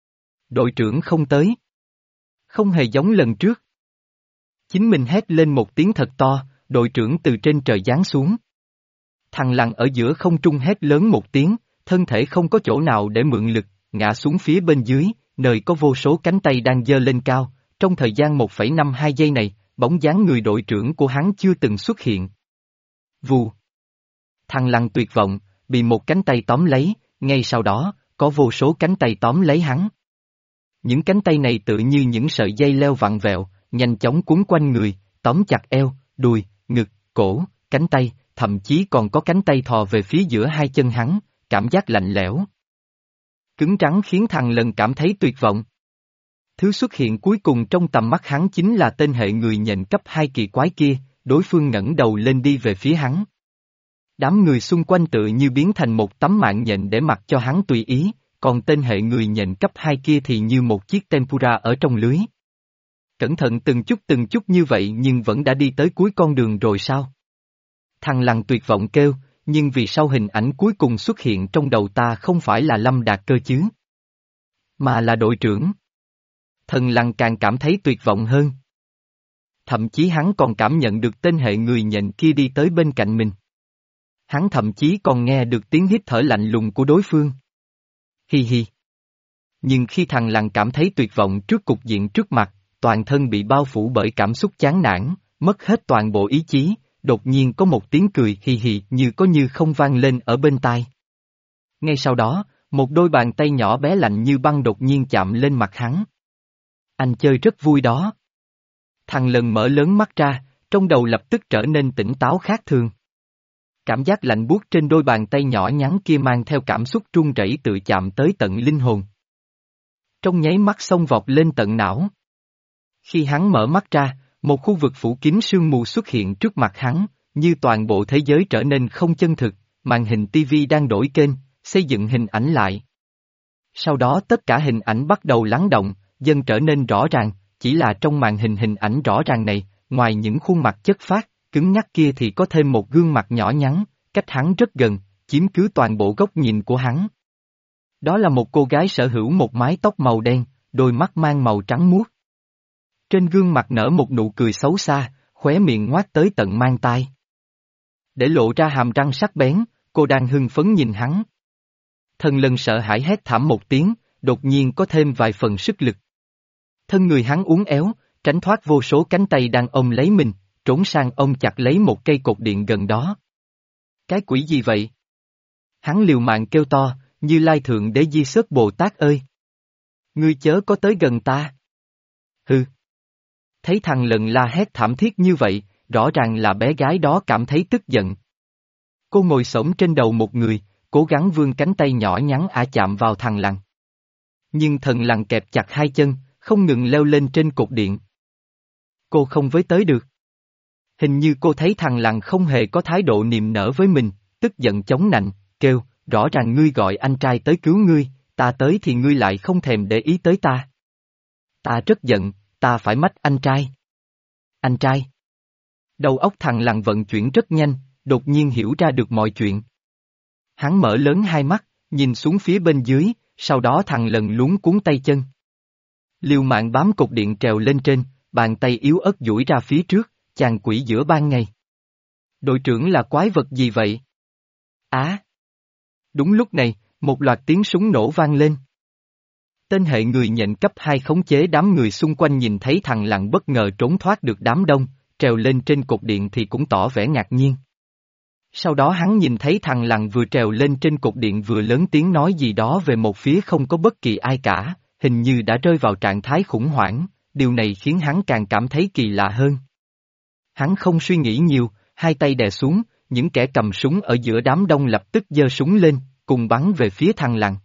S1: đội trưởng không tới. Không hề giống lần trước. Chính mình hét lên một tiếng thật to, đội trưởng từ trên trời giáng xuống. Thằng lằn ở giữa không trung hét lớn một tiếng, thân thể không có chỗ nào để mượn lực, ngã xuống phía bên dưới, nơi có vô số cánh tay đang giơ lên cao. Trong thời gian một phẩy năm hai giây này, bóng dáng người đội trưởng của hắn chưa từng xuất hiện. Vù. Thằng lằn tuyệt vọng, bị một cánh tay tóm lấy, ngay sau đó, có vô số cánh tay tóm lấy hắn. Những cánh tay này tự như những sợi dây leo vặn vẹo, nhanh chóng quấn quanh người, tóm chặt eo, đùi, ngực, cổ, cánh tay, thậm chí còn có cánh tay thò về phía giữa hai chân hắn, cảm giác lạnh lẽo. Cứng rắn khiến thằng lần cảm thấy tuyệt vọng. Thứ xuất hiện cuối cùng trong tầm mắt hắn chính là tên hệ người nhện cấp hai kỳ quái kia, đối phương ngẩng đầu lên đi về phía hắn. Đám người xung quanh tự như biến thành một tấm mạng nhện để mặc cho hắn tùy ý, còn tên hệ người nhện cấp hai kia thì như một chiếc tempura ở trong lưới. Cẩn thận từng chút từng chút như vậy nhưng vẫn đã đi tới cuối con đường rồi sao? Thằng Lằn tuyệt vọng kêu, nhưng vì sao hình ảnh cuối cùng xuất hiện trong đầu ta không phải là Lâm Đạt cơ chứ? Mà là đội trưởng. Thần Lằn càng cảm thấy tuyệt vọng hơn. Thậm chí hắn còn cảm nhận được tên hệ người nhện kia đi tới bên cạnh mình. Hắn thậm chí còn nghe được tiếng hít thở lạnh lùng của đối phương. Hi hi. Nhưng khi thằng Lằn cảm thấy tuyệt vọng trước cục diện trước mặt, toàn thân bị bao phủ bởi cảm xúc chán nản, mất hết toàn bộ ý chí, đột nhiên có một tiếng cười hi hi như có như không vang lên ở bên tai. Ngay sau đó, một đôi bàn tay nhỏ bé lạnh như băng đột nhiên chạm lên mặt hắn. Anh chơi rất vui đó. Thằng Lần mở lớn mắt ra, trong đầu lập tức trở nên tỉnh táo khác thường. Cảm giác lạnh buốt trên đôi bàn tay nhỏ nhắn kia mang theo cảm xúc run rẩy tự chạm tới tận linh hồn. Trong nháy mắt xông vọt lên tận não. Khi hắn mở mắt ra, một khu vực phủ kín sương mù xuất hiện trước mặt hắn, như toàn bộ thế giới trở nên không chân thực, màn hình tivi đang đổi kênh, xây dựng hình ảnh lại. Sau đó tất cả hình ảnh bắt đầu lắng động, dần trở nên rõ ràng, chỉ là trong màn hình hình ảnh rõ ràng này, ngoài những khuôn mặt chất phác, cứng nhắc kia thì có thêm một gương mặt nhỏ nhắn, cách hắn rất gần, chiếm cứ toàn bộ góc nhìn của hắn. Đó là một cô gái sở hữu một mái tóc màu đen, đôi mắt mang màu trắng muốt. Trên gương mặt nở một nụ cười xấu xa, khóe miệng ngoác tới tận mang tai. Để lộ ra hàm răng sắc bén, cô đang hưng phấn nhìn hắn. Thần Lần sợ hãi hét thảm một tiếng, đột nhiên có thêm vài phần sức lực. Thân người hắn uốn éo, tránh thoát vô số cánh tay đang ôm lấy mình, trốn sang ôm chặt lấy một cây cột điện gần đó. Cái quỷ gì vậy? Hắn liều mạng kêu to, Như Lai Thượng Đế Di Xớt Bồ Tát ơi! Ngươi chớ có tới gần ta! Hừ! Thấy thằng Lần la hét thảm thiết như vậy, rõ ràng là bé gái đó cảm thấy tức giận. Cô ngồi xổm trên đầu một người, cố gắng vươn cánh tay nhỏ nhắn ả chạm vào thằng Lằn. Nhưng thần Lằn kẹp chặt hai chân, không ngừng leo lên trên cột điện. Cô không với tới được. Hình như cô thấy thằng Lằn không hề có thái độ niềm nở với mình, tức giận chống nạnh, kêu, rõ ràng ngươi gọi anh trai tới cứu ngươi, ta tới thì ngươi lại không thèm để ý tới ta. Ta rất giận, ta phải mách anh trai. Anh trai. Đầu óc thằng Lằn vận chuyển rất nhanh, đột nhiên hiểu ra được mọi chuyện. Hắn mở lớn hai mắt, nhìn xuống phía bên dưới, sau đó thằng Lần luống cuốn tay chân. Liều mạng bám cột điện trèo lên trên, bàn tay yếu ớt duỗi ra phía trước, chàng quỷ giữa ban ngày. Đội trưởng là quái vật gì vậy? Á! Đúng lúc này, một loạt tiếng súng nổ vang lên. Tên hệ người nhện cấp hai khống chế đám người xung quanh nhìn thấy thằng Lằn bất ngờ trốn thoát được đám đông, trèo lên trên cột điện thì cũng tỏ vẻ ngạc nhiên. Sau đó hắn nhìn thấy thằng Lằn vừa trèo lên trên cột điện vừa lớn tiếng nói gì đó về một phía không có bất kỳ ai cả, hình như đã rơi vào trạng thái khủng hoảng, điều này khiến hắn càng cảm thấy kỳ lạ hơn. Hắn không suy nghĩ nhiều, hai tay đè xuống, những kẻ cầm súng ở giữa đám đông lập tức giơ súng lên, cùng bắn về phía thằng Lằn.